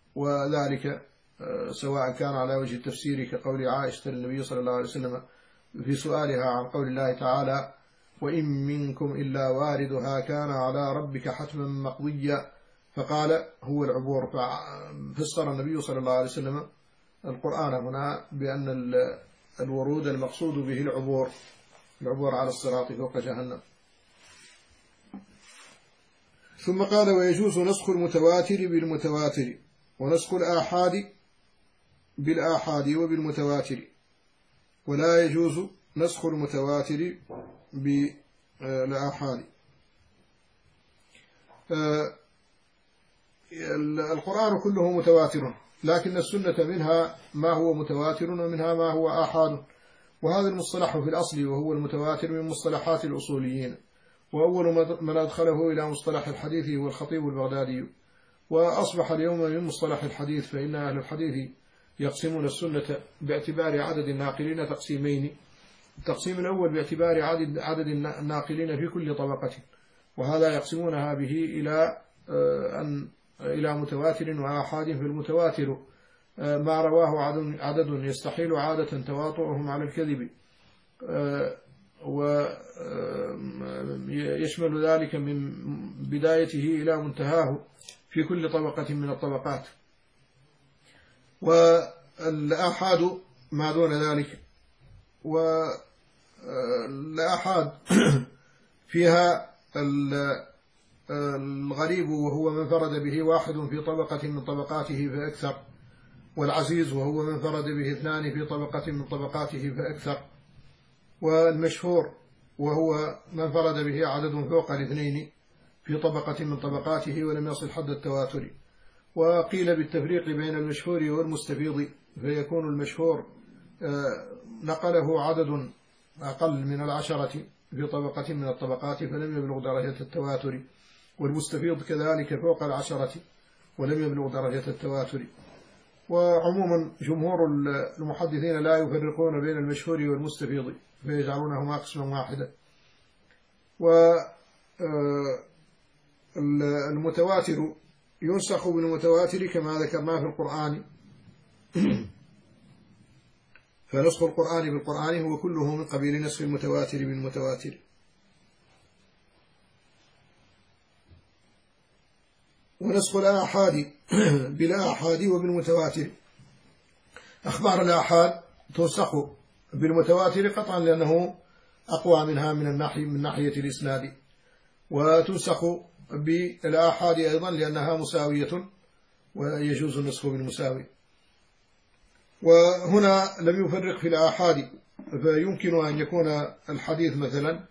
وذلك سواء كان على وجه التفسير كقول عائشة للنبي صلى الله عليه وسلم: في سؤالها عن قول الله تعالى وإن منكم إلا واردها كان على ربك حتما مقضيا، فقال هو العبور. ففسر النبي صلى الله عليه وسلم القرآن هنا بأن الورود المقصود به العبور، العبور على الصراط فوق جهنم. ثم قال ويجوز نسخ المتواتر بالمتواتر ونسخ الآحاد بالآحاد وبالمتواتر، ولا يجوز نسخ المتواتر بالآحاد. القرآن كله متواتر، لكن السنة منها ما هو متواتر ومنها ما هو آحاد، وهذا المصطلح في الأصل وهو المتواتر من مصطلحات الأصوليين، وأول من أدخله إلى مصطلح الحديث هو الخطيب البغدادي، وأصبح اليوم من مصطلح الحديث، فإن أهل الحديث يقسمون السنة باعتبار عدد الناقلين تقسيمين. التقسيم الأول باعتبار عدد, عدد الناقلين في كل طبقة، وهذا يقسمونها به إلى أن إلى متواتر وآحاد. في المتواتر ما رواه عدد يستحيل عادة تواطؤهم على الكذب، ويشمل ذلك من بدايته إلى منتهاه في كل طبقة من الطبقات. والآحاد ما دون ذلك، والآحاد فيها الغريب وهو من فرد به واحد في طبقة من طبقاته فأكثر، والعزيز وهو من فرد به اثنان في طبقة من طبقاته فأكثر، والمشهور وهو من فرد به عدد فوق الاثنين في طبقة من طبقاته ولم يصل حد التواتر. وقيل بالتفريق بين المشهور والمستفيض، فيكون المشهور نقله عدد أقل من العشرة في طبقة من الطبقات فلم يبلغ درجة التواتر، والمستفيض كذلك فوق العشرة ولم يبلغ درجة التواتر. وعموما جمهور المحدثين لا يفرقون بين المشهور والمستفيض، فيجعلونهما قسما واحدا. والمتواتر ينسخ بالمتواتر كما ذكرنا في القرآن، فنسخ القرآن بالقرآن هو كله من قبيل نسخ المتواتر بالمتواتر. ونسخ الآحاد بالآحاد وبالمتواتر، أخبار الآحاد تنسخ بالمتواتر قطعا لأنه أقوى منها من الناحية من ناحية الإسناد، وتنسخ بالآحاد أيضا لأنها مساوية ويجوز النسخ بالمساوي. وهنا لم يفرق في الآحاد، فيمكن أن يكون الحديث مثلا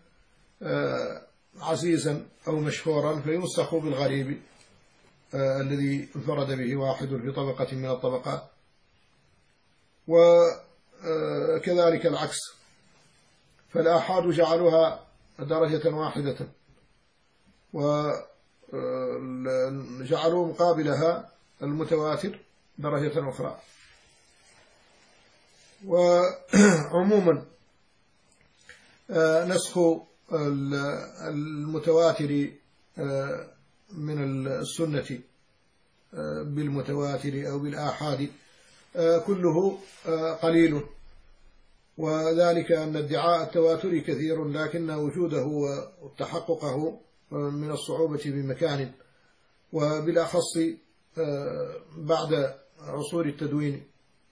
عزيزا أو مشهورا فينسخ بالغريب الذي انفرد به واحد في طبقة من الطبقات، وكذلك العكس، فالآحاد جعلوها درجة واحدة وجعلوا مقابلها المتواتر درجة أخرى. وعموما نسخ المتواتر من السنة بالمتواتر أو بالآحاد كله قليل، وذلك أن ادعاء التواتر كثير، لكن وجوده وتحققه من الصعوبة بمكان، وبالأخص بعد عصور التدوين.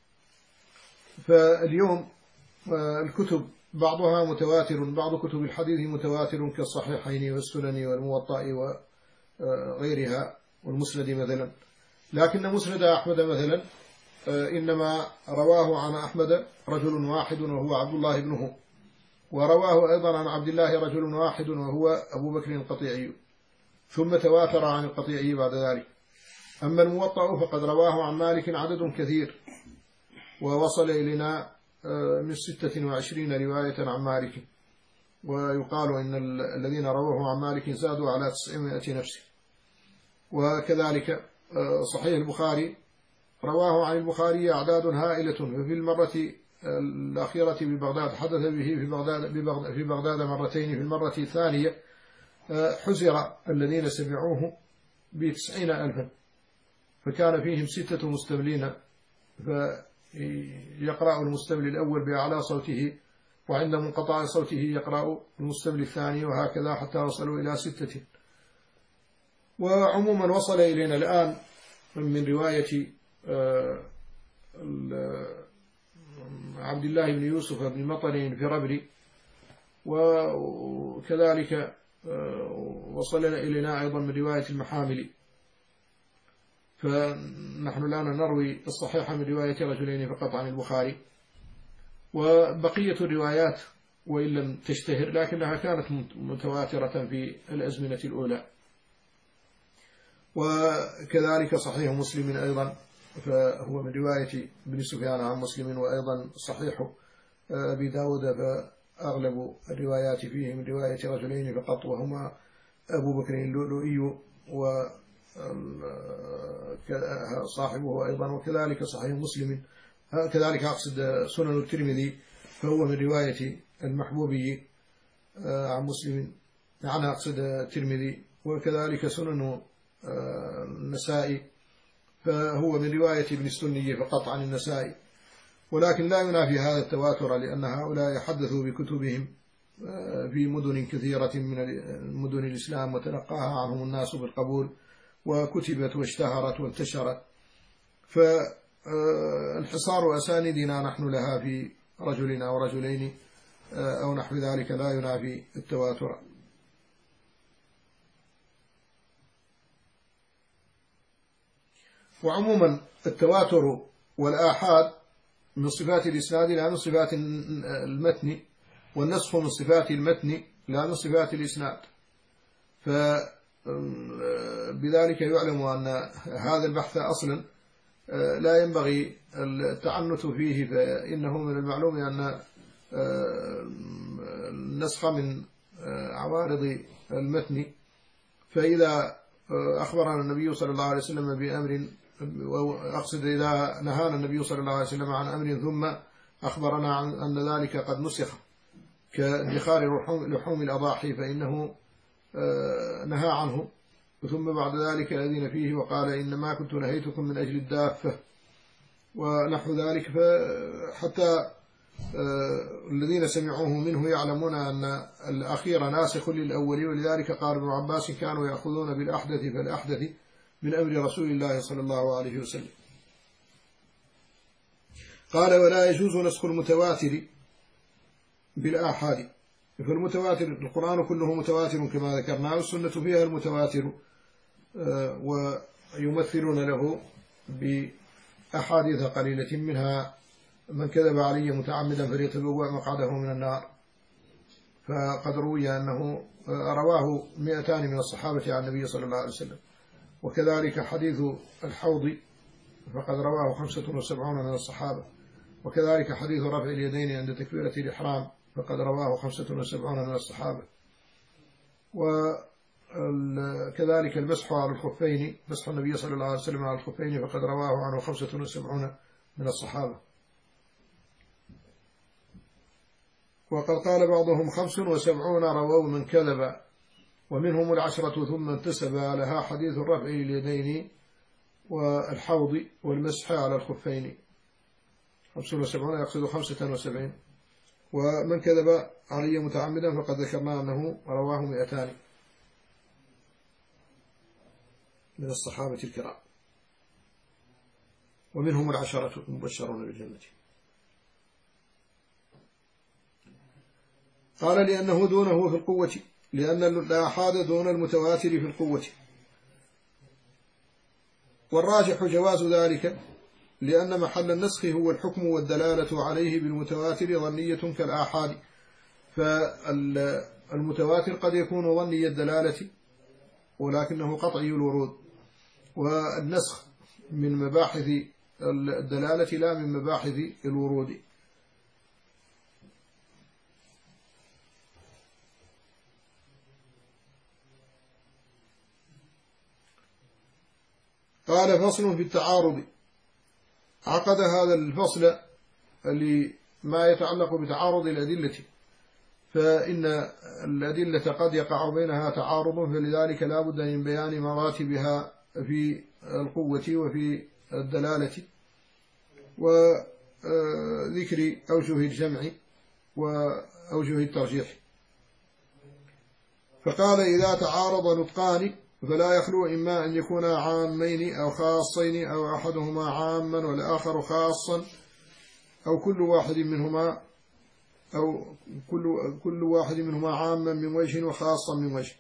فاليوم الكتب بعضها متواتر، بعض كتب الحديث متواتر كالصحيحين والسنن والموطأ وغيرها والمسند مثلا، لكن مسند أحمد مثلا إنما رواه عن أحمد رجل واحد وهو عبد الله ابنه، ورواه أيضا عن عبد الله رجل واحد وهو أبو بكر القطيعي، ثم تواتر عن القطيعي بعد ذلك. أما الموطأ فقد رواه عن مالك عدد كثير، ووصل إلينا من ستة وعشرين رواية عن مالك، ويقال إن الذين رواه عن مالك زادوا على تسعمائة نفس. وكذلك صحيح البخاري رواه عن البخاري أعداد هائلة، ففي المرة الأخيرة ببغداد حدث به في بغداد, في بغداد مرتين، في المرة الثانية حزر الذين سمعوه بتسعين ألفا، فكان فيهم ستة مستملين، فيقرأ المستمل الأول بأعلى صوته وعند منقطع صوته يقرأ المستملي الثاني، وهكذا حتى وصلوا إلى ستة. وعموما وصل إلينا الآن من رواية عبد الله بن يوسف بن مطر في ربري، وكذلك وصل إلينا أيضا من رواية المحاملي. فنحن الآن نروي الصحيح من رواية رجلين فقط عن البخاري، وبقية الروايات وإن لم تشتهر لكنها كانت متواترة في الأزمنة الأولى. وكذلك صحيح مسلم أيضا، فهو من رواية ابن سفيان عن مسلم، وأيضا صحيح أبي داود فأغلب الروايات فيه من رواية رجلين فقط، وهما أبو بكر اللؤلؤي وصاحبه أيضا. وكذلك صحيح مسلم، كذلك أقصد سنن الترمذي فهو من رواية المحبوبي عن مسلم، يعني أقصد الترمذي. وكذلك سنن النسائي فهو من رواية ابن السني فقط عن النسائي، ولكن لا ينافي هذا التواتر، لأن هؤلاء حدثوا بكتبهم في مدن كثيرة من مدن الإسلام، وتلقاها عنهم الناس بالقبول، وكتبت واشتهرت وانتشرت. فانحصار أساندنا نحن لها في رجل أو رجلين أو نحو ذلك لا ينافي التواتر. وعموما التواتر والآحاد من صفات الإسناد لا من صفات المتن، والنسخ من صفات المتن لا من صفات الإسناد. فبذلك يعلم أن هذا البحث أصلا لا ينبغي التعنت فيه، فإنه من المعلوم أن النسخ من عوارض المتن. فإذا أخبرنا النبي صلى الله عليه وسلم بأمر، أقصد إذا نهانا النبي صلى الله عليه وسلم عن أمر ثم أخبرنا عن أن ذلك قد نسخ كادخار لحوم الأضاحي فإنه نهى عنه، ثم بعد ذلك أذن فيه وقال إنما كنت نهيتكم من أجل الدافة ونحو ذلك. فحتى الذين سمعوه منه يعلمون أن الأخير ناسخ للأول، ولذلك قال ابن عباس كانوا يأخذون بالأحدث فالأحدث من أمر رسول الله صلى الله عليه وسلم. قال ولا يجوز نسخ المتواتر بالآحاد، فالمتواتر القرآن كله متواتر كما ذكرنا، والسنة فيها المتواتر، ويمثلون له بأحاديث قليلة منها من كذب علي متعمدا فليتبوأ مقعده من النار. فقد روي أنه رواه مئتان من الصحابة عن النبي صلى الله عليه وسلم. وكذلك حديث الحوض فقد رواه خمسة وسبعون من الصحابة. وكذلك حديث رفع اليدين عند تكبيرة الإحرام فقد رواه خمسة وسبعون من الصحابة. وكذلك المسح على الخفين، مسح النبي صلى الله عليه وسلم على الخفين فقد رواه عنه خمسة وسبعون من الصحابة. وقد قال بعضهم خمس وسبعون رووا من كذب، ومنهم العشرة ثم انتسب لها حديث الرفع اليدين والحوض والمسح على الخفين. خمس وسبعون يقصد خمسة وسبعين. ومن كذب علي متعمدا فقد ذكرنا أنه رواه مئتان من الصحابة الكرام، ومنهم العشرة المبشرون بالجنة. قال لأنه دونه في القوة، لأن الآحاد دون المتواتر في القوة، والراجح جواز ذلك، لأن محل النسخ هو الحكم والدلالة عليه بالمتواتر ظنية كالآحاد. فالمتواتر قد يكون ظني الدلالة ولكنه قطعي الورود، والنسخ من مباحث الدلالة لا من مباحث الورود. قال فصل في التعارض. عقد هذا الفصل لما يتعلق بتعارض الأدلة، فإن الأدلة قد يقع بينها تعارض، فلذلك لا بد من بيان مراتبها في القوة وفي الدلالة، وذكر أوجه الجمع وأوجه الترجيح. فقال إذا تعارض نطقان فلا يخلو إما أن يكونا عامين أو خاصين أو أحدهما عاما والآخر خاصا أو كل واحد منهما أو كل كل واحد منهما عاما من وجه وخاصا من وجه.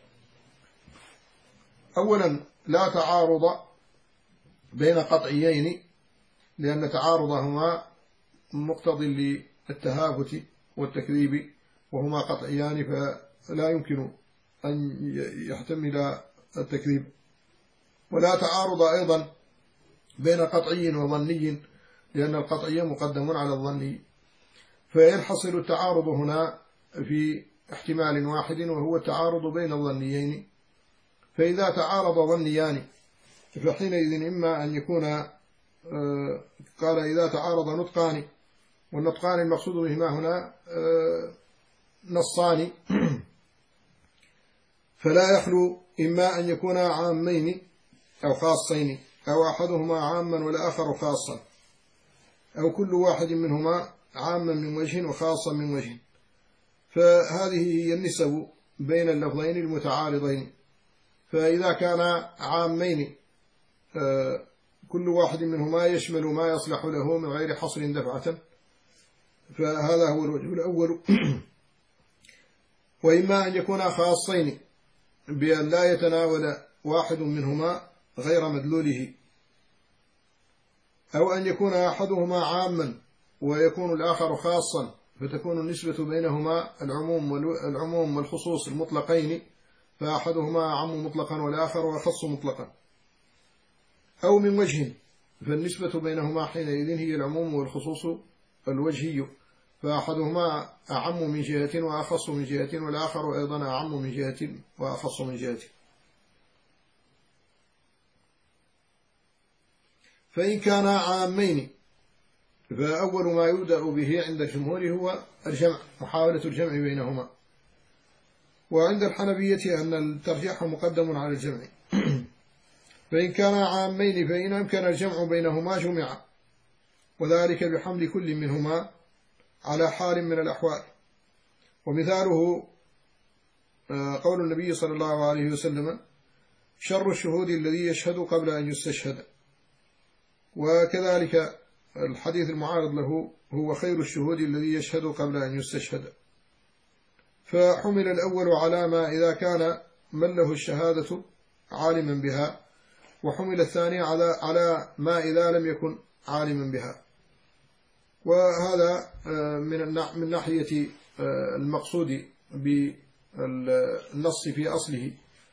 أولا لا تعارض بين قطعيين، لأن تعارضهما مقتضي للتهافت والتكذيب، وهما قطعيان فلا يمكن أن يحتمل التكذيب. ولا تعارض أيضا بين قطعي وظني، لأن القطعي مقدم على الظني، فينحصر التعارض هنا في احتمال واحد وهو التعارض بين الظنيين. فإذا تعارض ظنيان فحينئذ إما أن يكون قال إذا تعارض نطقان، والنطقان المقصود بهما هنا نصان، فلا يخلو إما أن يكونا عامين أو خاصين أو أحدهما عاما والآخر خاصا أو كل واحد منهما عاما من وجه وخاصا من وجه. فهذه هي النسب بين اللفظين المتعارضين. فإذا كان عامين كل واحد منهما يشمل ما يصلح له من غير حصر دفعة، فهذا هو الوجه الأول. وإما أن يكونا خاصين بأن لا يتناول واحد منهما غير مدلوله، أو أن يكون أحدهما عاما ويكون الآخر خاصا، فتكون النسبة بينهما العموم والعموم والخصوص المطلقين، فأحدهما أعم مطلقا والآخر أخص مطلقا. أو من وجه، فالنسبة بينهما حينئذ هي العموم والخصوص الوجهي، فأحدهما أعم من جهة وأخص من جهة، والآخر أيضا أعم من جهة وأخص من جهة. فإن كانا عامين فأول ما يبدأ به عند الجمهور هو الجمع، محاولة الجمع بينهما. وعند الحنفية أن الترجيح مقدم على الجمع. فإن كانا عامين فإن أمكن الجمع بينهما جمع، وذلك بحمل كل منهما على حال من الأحوال. ومثاله قول النبي صلى الله عليه وسلم: شر الشهود الذي يشهد قبل أن يستشهد. وكذلك الحديث المعارض له هو خير الشهود الذي يشهد قبل أن يستشهد. فحمل الأول على ما إذا كان من له الشهادة عالما بها، وحمل الثاني على على ما إذا لم يكن عالما بها. وهذا من من ناحية المقصود بالنص في أصله.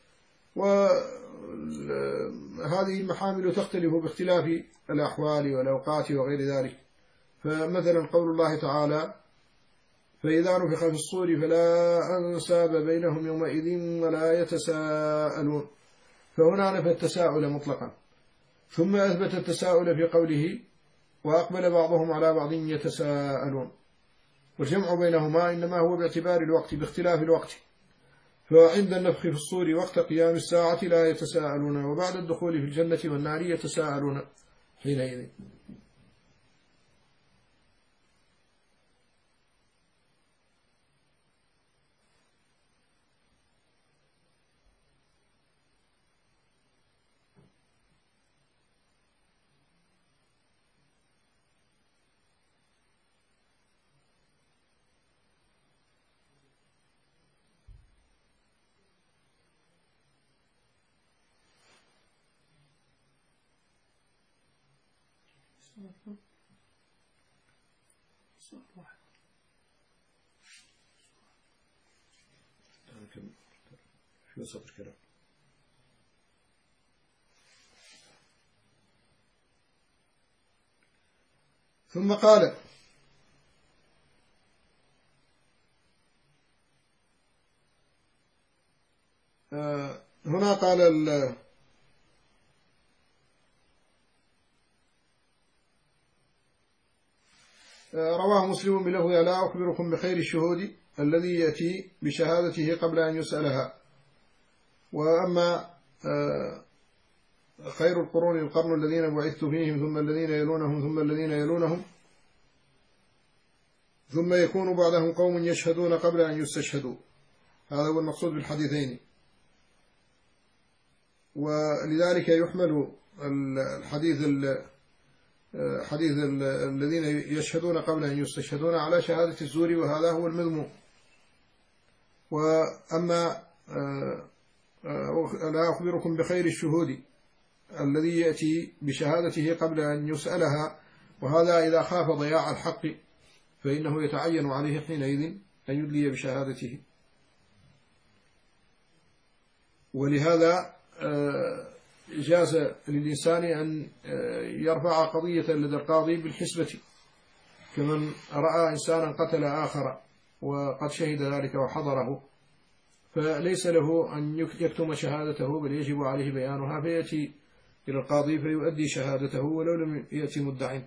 وهذه المحامل تختلف باختلاف الأحوال والأوقات وغير ذلك. فمثلا قول الله تعالى: فإذا نفخ في الصور فلا أنساب بينهم يومئذ ولا يتساءلون، فهنا نفى التساؤل مطلقا، ثم أثبت التساؤل في قوله: وأقبل بعضهم على بعض يتساءلون. والجمع بينهما إنما هو باعتبار الوقت باختلاف الوقت، فعند النفخ في الصور وقت قيام الساعة لا يتساءلون، وبعد الدخول في الجنة والنار يتساءلون حينئذ. في وسط الكلام. ثم قال: آه هنا قال رواه مسلم بلفظ: لا أخبركم بخير الشهود الذي يأتي بشهادته قبل أن يسألها. وأما خير القرون القرن الذين بعثت فيهم ثم الذين يلونهم ثم الذين يلونهم، ثم يكون بعدهم قوم يشهدون قبل أن يستشهدوا. هذا هو المقصود بالحديثين. ولذلك يحمل الحديث حديث الذين يشهدون قبل أن يستشهدون على شهادة الزور، وهذا هو المذموم. وأما لا أخبركم بخير الشهود الذي يأتي بشهادته قبل أن يسألها، وهذا إذا خاف ضياع الحق فإنه يتعين عليه حينئذ أن يدلي بشهادته. ولهذا جاز للإنسان أن يرفع قضية لدى القاضي بالحسبة، كمن رأى إنسانا قتل آخر وقد شهد ذلك وحضره، فليس له أن يكتم شهادته، بل يجب عليه بيانها، فيأتي إلى القاضي فيؤدي شهادته ولو لم يأتي مدع.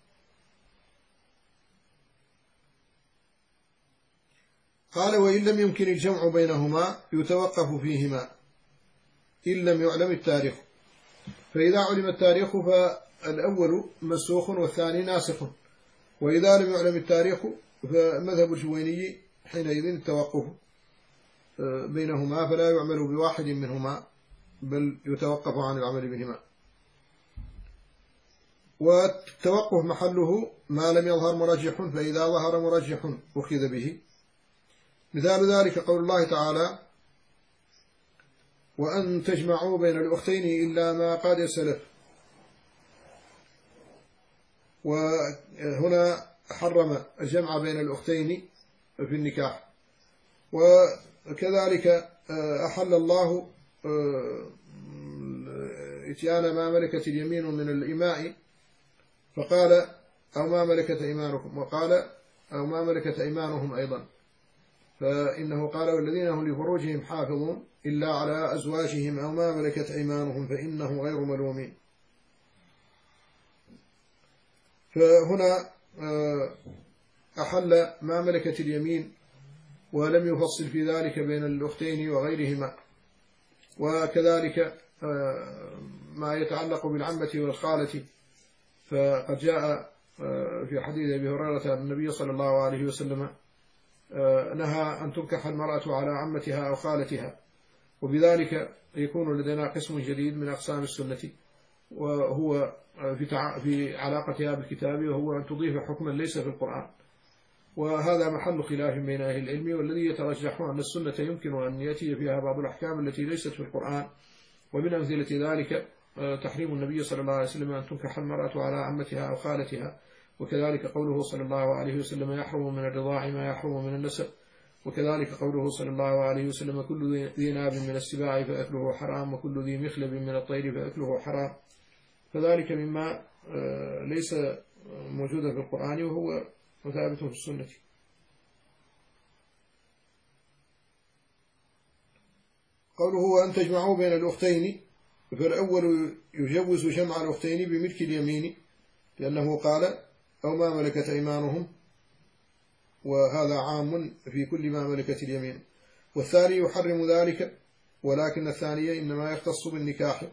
قال: وإن لم يمكن الجمع بينهما يتوقف فيهما إن لم يعلم التاريخ. فإذا علم التاريخ فالأول منسوخ والثاني ناسخ، وإذا لم يعلم التاريخ فمذهب الجويني حينئذ التوقف بينهما، فلا يعمل بواحد منهما بل يتوقف عن العمل بهما. والتوقف محله ما لم يظهر مرجح، فإذا ظهر مرجح أخذ به. مثال ذلك قول الله تعالى: وأن تجمعوا بين الأختين إلا ما قد سلف. وهنا حرم الجمع بين الأختين في النكاح. وكذلك أحل الله إتيان ما ملكت اليمين من الإماء، فقال: أو ما ملكت إيمانكم، وقال: أو ما ملكت إيمانهم أيضا، فإنه قال: والذين هم لفروجهم حافظون إلا على أزواجهم أو ما ملكت أيمانهم فإنهم غير ملومين. فهنا أحل ما ملكت اليمين ولم يفصل في ذلك بين الأختين وغيرهما. وكذلك ما يتعلق بالعمة والخالة، فقد جاء في حديث أبي هريرة أن النبي صلى الله عليه وسلم نهى أن تنكح المرأة على عمتها أو خالتها، وبذلك يكون لدينا قسم جديد من أقسام السنة، وهو في في علاقتها بالكتاب، وهو أن تضيف حكما ليس في القرآن. وهذا محل خلاف بين أهل العلم، والذي يترجح أن السنة يمكن أن يأتي فيها بعض الأحكام التي ليست في القرآن. ومن أمثلة ذلك تحريم النبي صلى الله عليه وسلم أن تنكح المرأة على عمتها أو خالتها، وكذلك قوله صلى الله عليه وسلم: يحرم من الرضاع ما يحرم من النسب. وكذلك قوله صلى الله عليه وسلم: كل ذي ناب من السباع فأكله حرام، وكل ذي مخلب من الطير فأكله حرام. فذلك مما ليس موجودا في القرآن وهو ثابت في السنة. قوله: وأن تجمعوا بين الأختين، فالأول يجوز جمع الأختين بملك اليمين، لأنه قال: أو ما ملكت أيمانهم، وهذا عام في كل ما ملكت اليمين. والثاني يحرم ذلك، ولكن الثانية إنما يختص بالنكاح،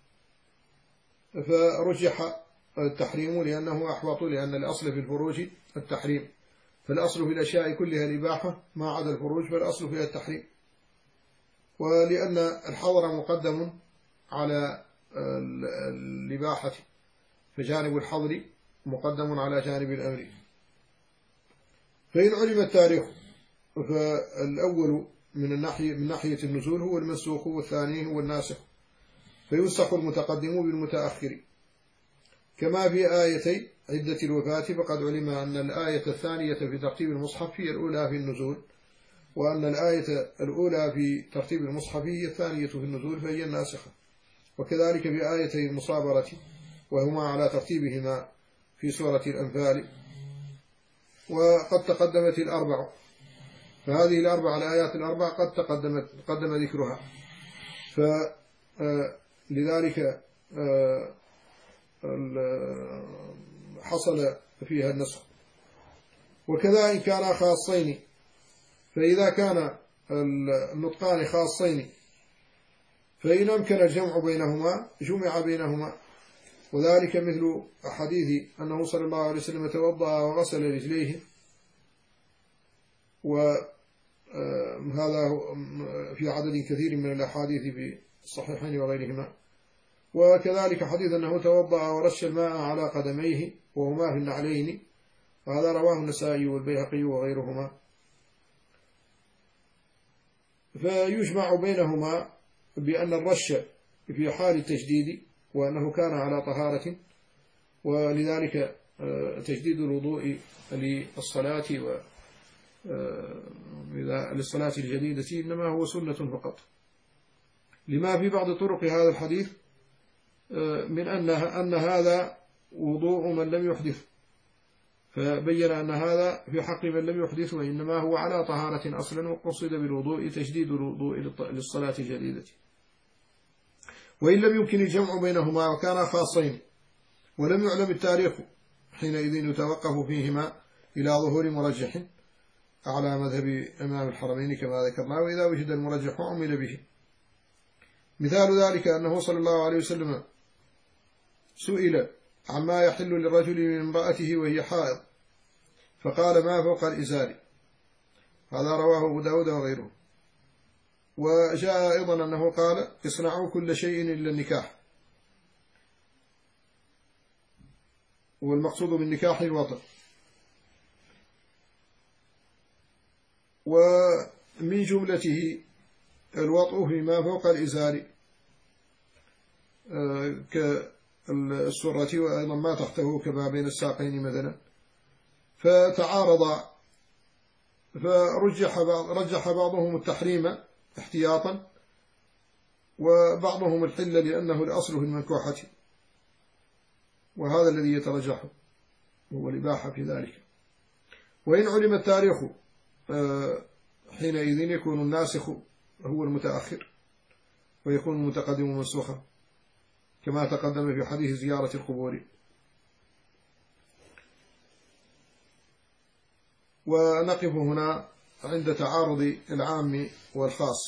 فرجح التحريم لأنه أحوط، لأن الأصل في الفروج التحريم، فالأصل في الأشياء كلها الإباحة ما عدا الفروج، فالأصل فيها التحريم. ولأن الحظر مقدم على الإباحة، فجانب الحظر مقدم على جانب الأمر. فإن علم التاريخ فالأول من الناحية من ناحية النزول هو المنسوخ، والثاني هو الناسخ، فينسخ المتقدم بالمتأخر. كما في آيتي عدة الوفاة، فقد علم أن الآية الثانية في ترتيب المصحف هي الأولى في النزول، وأن الآية الأولى في ترتيب المصحف هي الثانية في النزول فهي الناسخة. وكذلك في آيتي المصابرة، وهما على ترتيبهما في سورة الأنفال. وقد تقدمت الأربع، فهذه الأربع الآيات الأربع قد تقدمت قدم ذكرها، فلذلك حصل فيها النسخ. وكذا إن كانا خاصين، فإذا كان النطقان خاصين فإن أمكن الجمع بينهما جمع بينهما، وذلك مثل حديث أنه صلى الله عليه وسلم توضأ وغسل رجليه، وهذا في عدد كثير من الأحاديث في الصحيحين وغيرهما. وكذلك حديث أنه توضأ ورش الماء على قدميه وهما في النعلين، وهذا رواه النسائي والبيهقي وغيرهما. فيجمع بينهما بأن الرش في حال التجديد وأنه كان على طهارة، ولذلك تجديد الوضوء للصلاة للصلاة الجديدة إنما هو سنة فقط، لما في بعض طرق هذا الحديث من أنها أن هذا وضوء من لم يحدث، فبين أن هذا في حق من لم يحدث، وإنما هو على طهارة أصلا، وقصد بالوضوء تجديد الوضوء للصلاة الجديدة. وإن لم يمكن الجمع بينهما وكانا خاصين ولم يعلم التاريخ حينئذ يتوقف فيهما إلى ظهور مرجح على مذهب إمام الحرمين كما ذكرنا، وإذا وجد المرجح عمل به. مثال ذلك أنه صلى الله عليه وسلم سئل عما يحل للرجل من امرأته وهي حائض فقال ما فوق الإزار، هذا رواه أبو داود وغيره. وجاء أيضا أنه قال اصنعوا كل شيء إلا النكاح، والمقصود بالنكاح الوطن. ومن جملته الوطء فيما فوق الإزار كالسرة، وأيضا ما تحته كما بين الساقين مثلا. فتعارض فرجح رجح بعضهم التحريم احتياطا، وبعضهم الحل لأنه الأصل في المنكوحة، وهذا الذي يترجح هو الإباحة في ذلك. وإن علم التاريخ حينئذ يكون الناسخ هو المتأخر، ويكون المتقدم منسوخا كما تقدم في حديث زيارة القبور. ونقف هنا عند تعارض العام والخاص،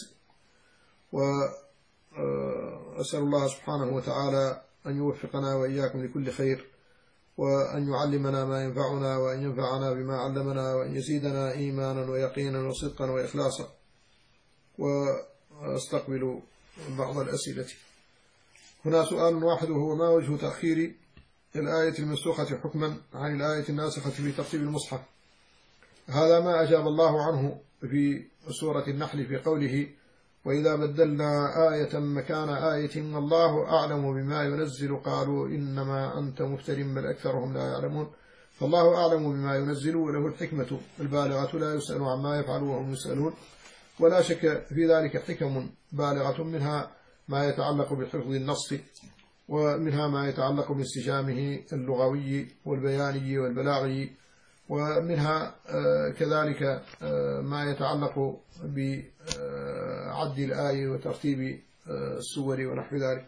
وأسأل الله سبحانه وتعالى أن يوفقنا وإياكم لكل خير، وأن يعلمنا ما ينفعنا، وأن ينفعنا بما علمنا، وأن يزيدنا إيمانا ويقينا وصدقا وإخلاصا. وأستقبل بعض الأسئلة. هنا سؤال واحد، وهو ما وجه تأخير الآية المنسوخة حكما عن الآية الناسخة في ترتيب المصحف؟ هذا ما أجاب الله عنه في سورة النحل في قوله وإذا بدلنا آية مكان آية الله أعلم بما ينزل قالوا إنما أنت مفتر بل أكثرهم لا يعلمون. فالله أعلم بما ينزل وله الحكمة البالغة، لا يسأل عما يفعل وهم يسألون. ولا شك في ذلك حكم بالغة، منها ما يتعلق بحفظ النص، ومنها ما يتعلق باستجامه اللغوي والبياني والبلاغي، ومنها كذلك ما يتعلق بعد الآية وترتيب السور ونحو ذلك.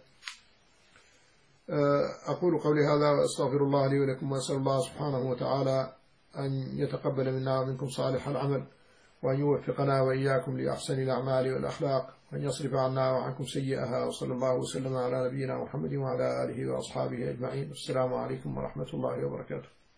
أقول قولي هذا وأستغفر الله لي ولكم، وأسأل الله سبحانه وتعالى أن يتقبل منا ومنكم صالح العمل، وأن يوفقنا وإياكم لأحسن الأعمال والأخلاق، وأن يصرف عنا وعنكم سيئها. وصلى الله وسلم على نبينا محمد وعلى آله وأصحابه أجمعين. السلام عليكم ورحمة الله وبركاته.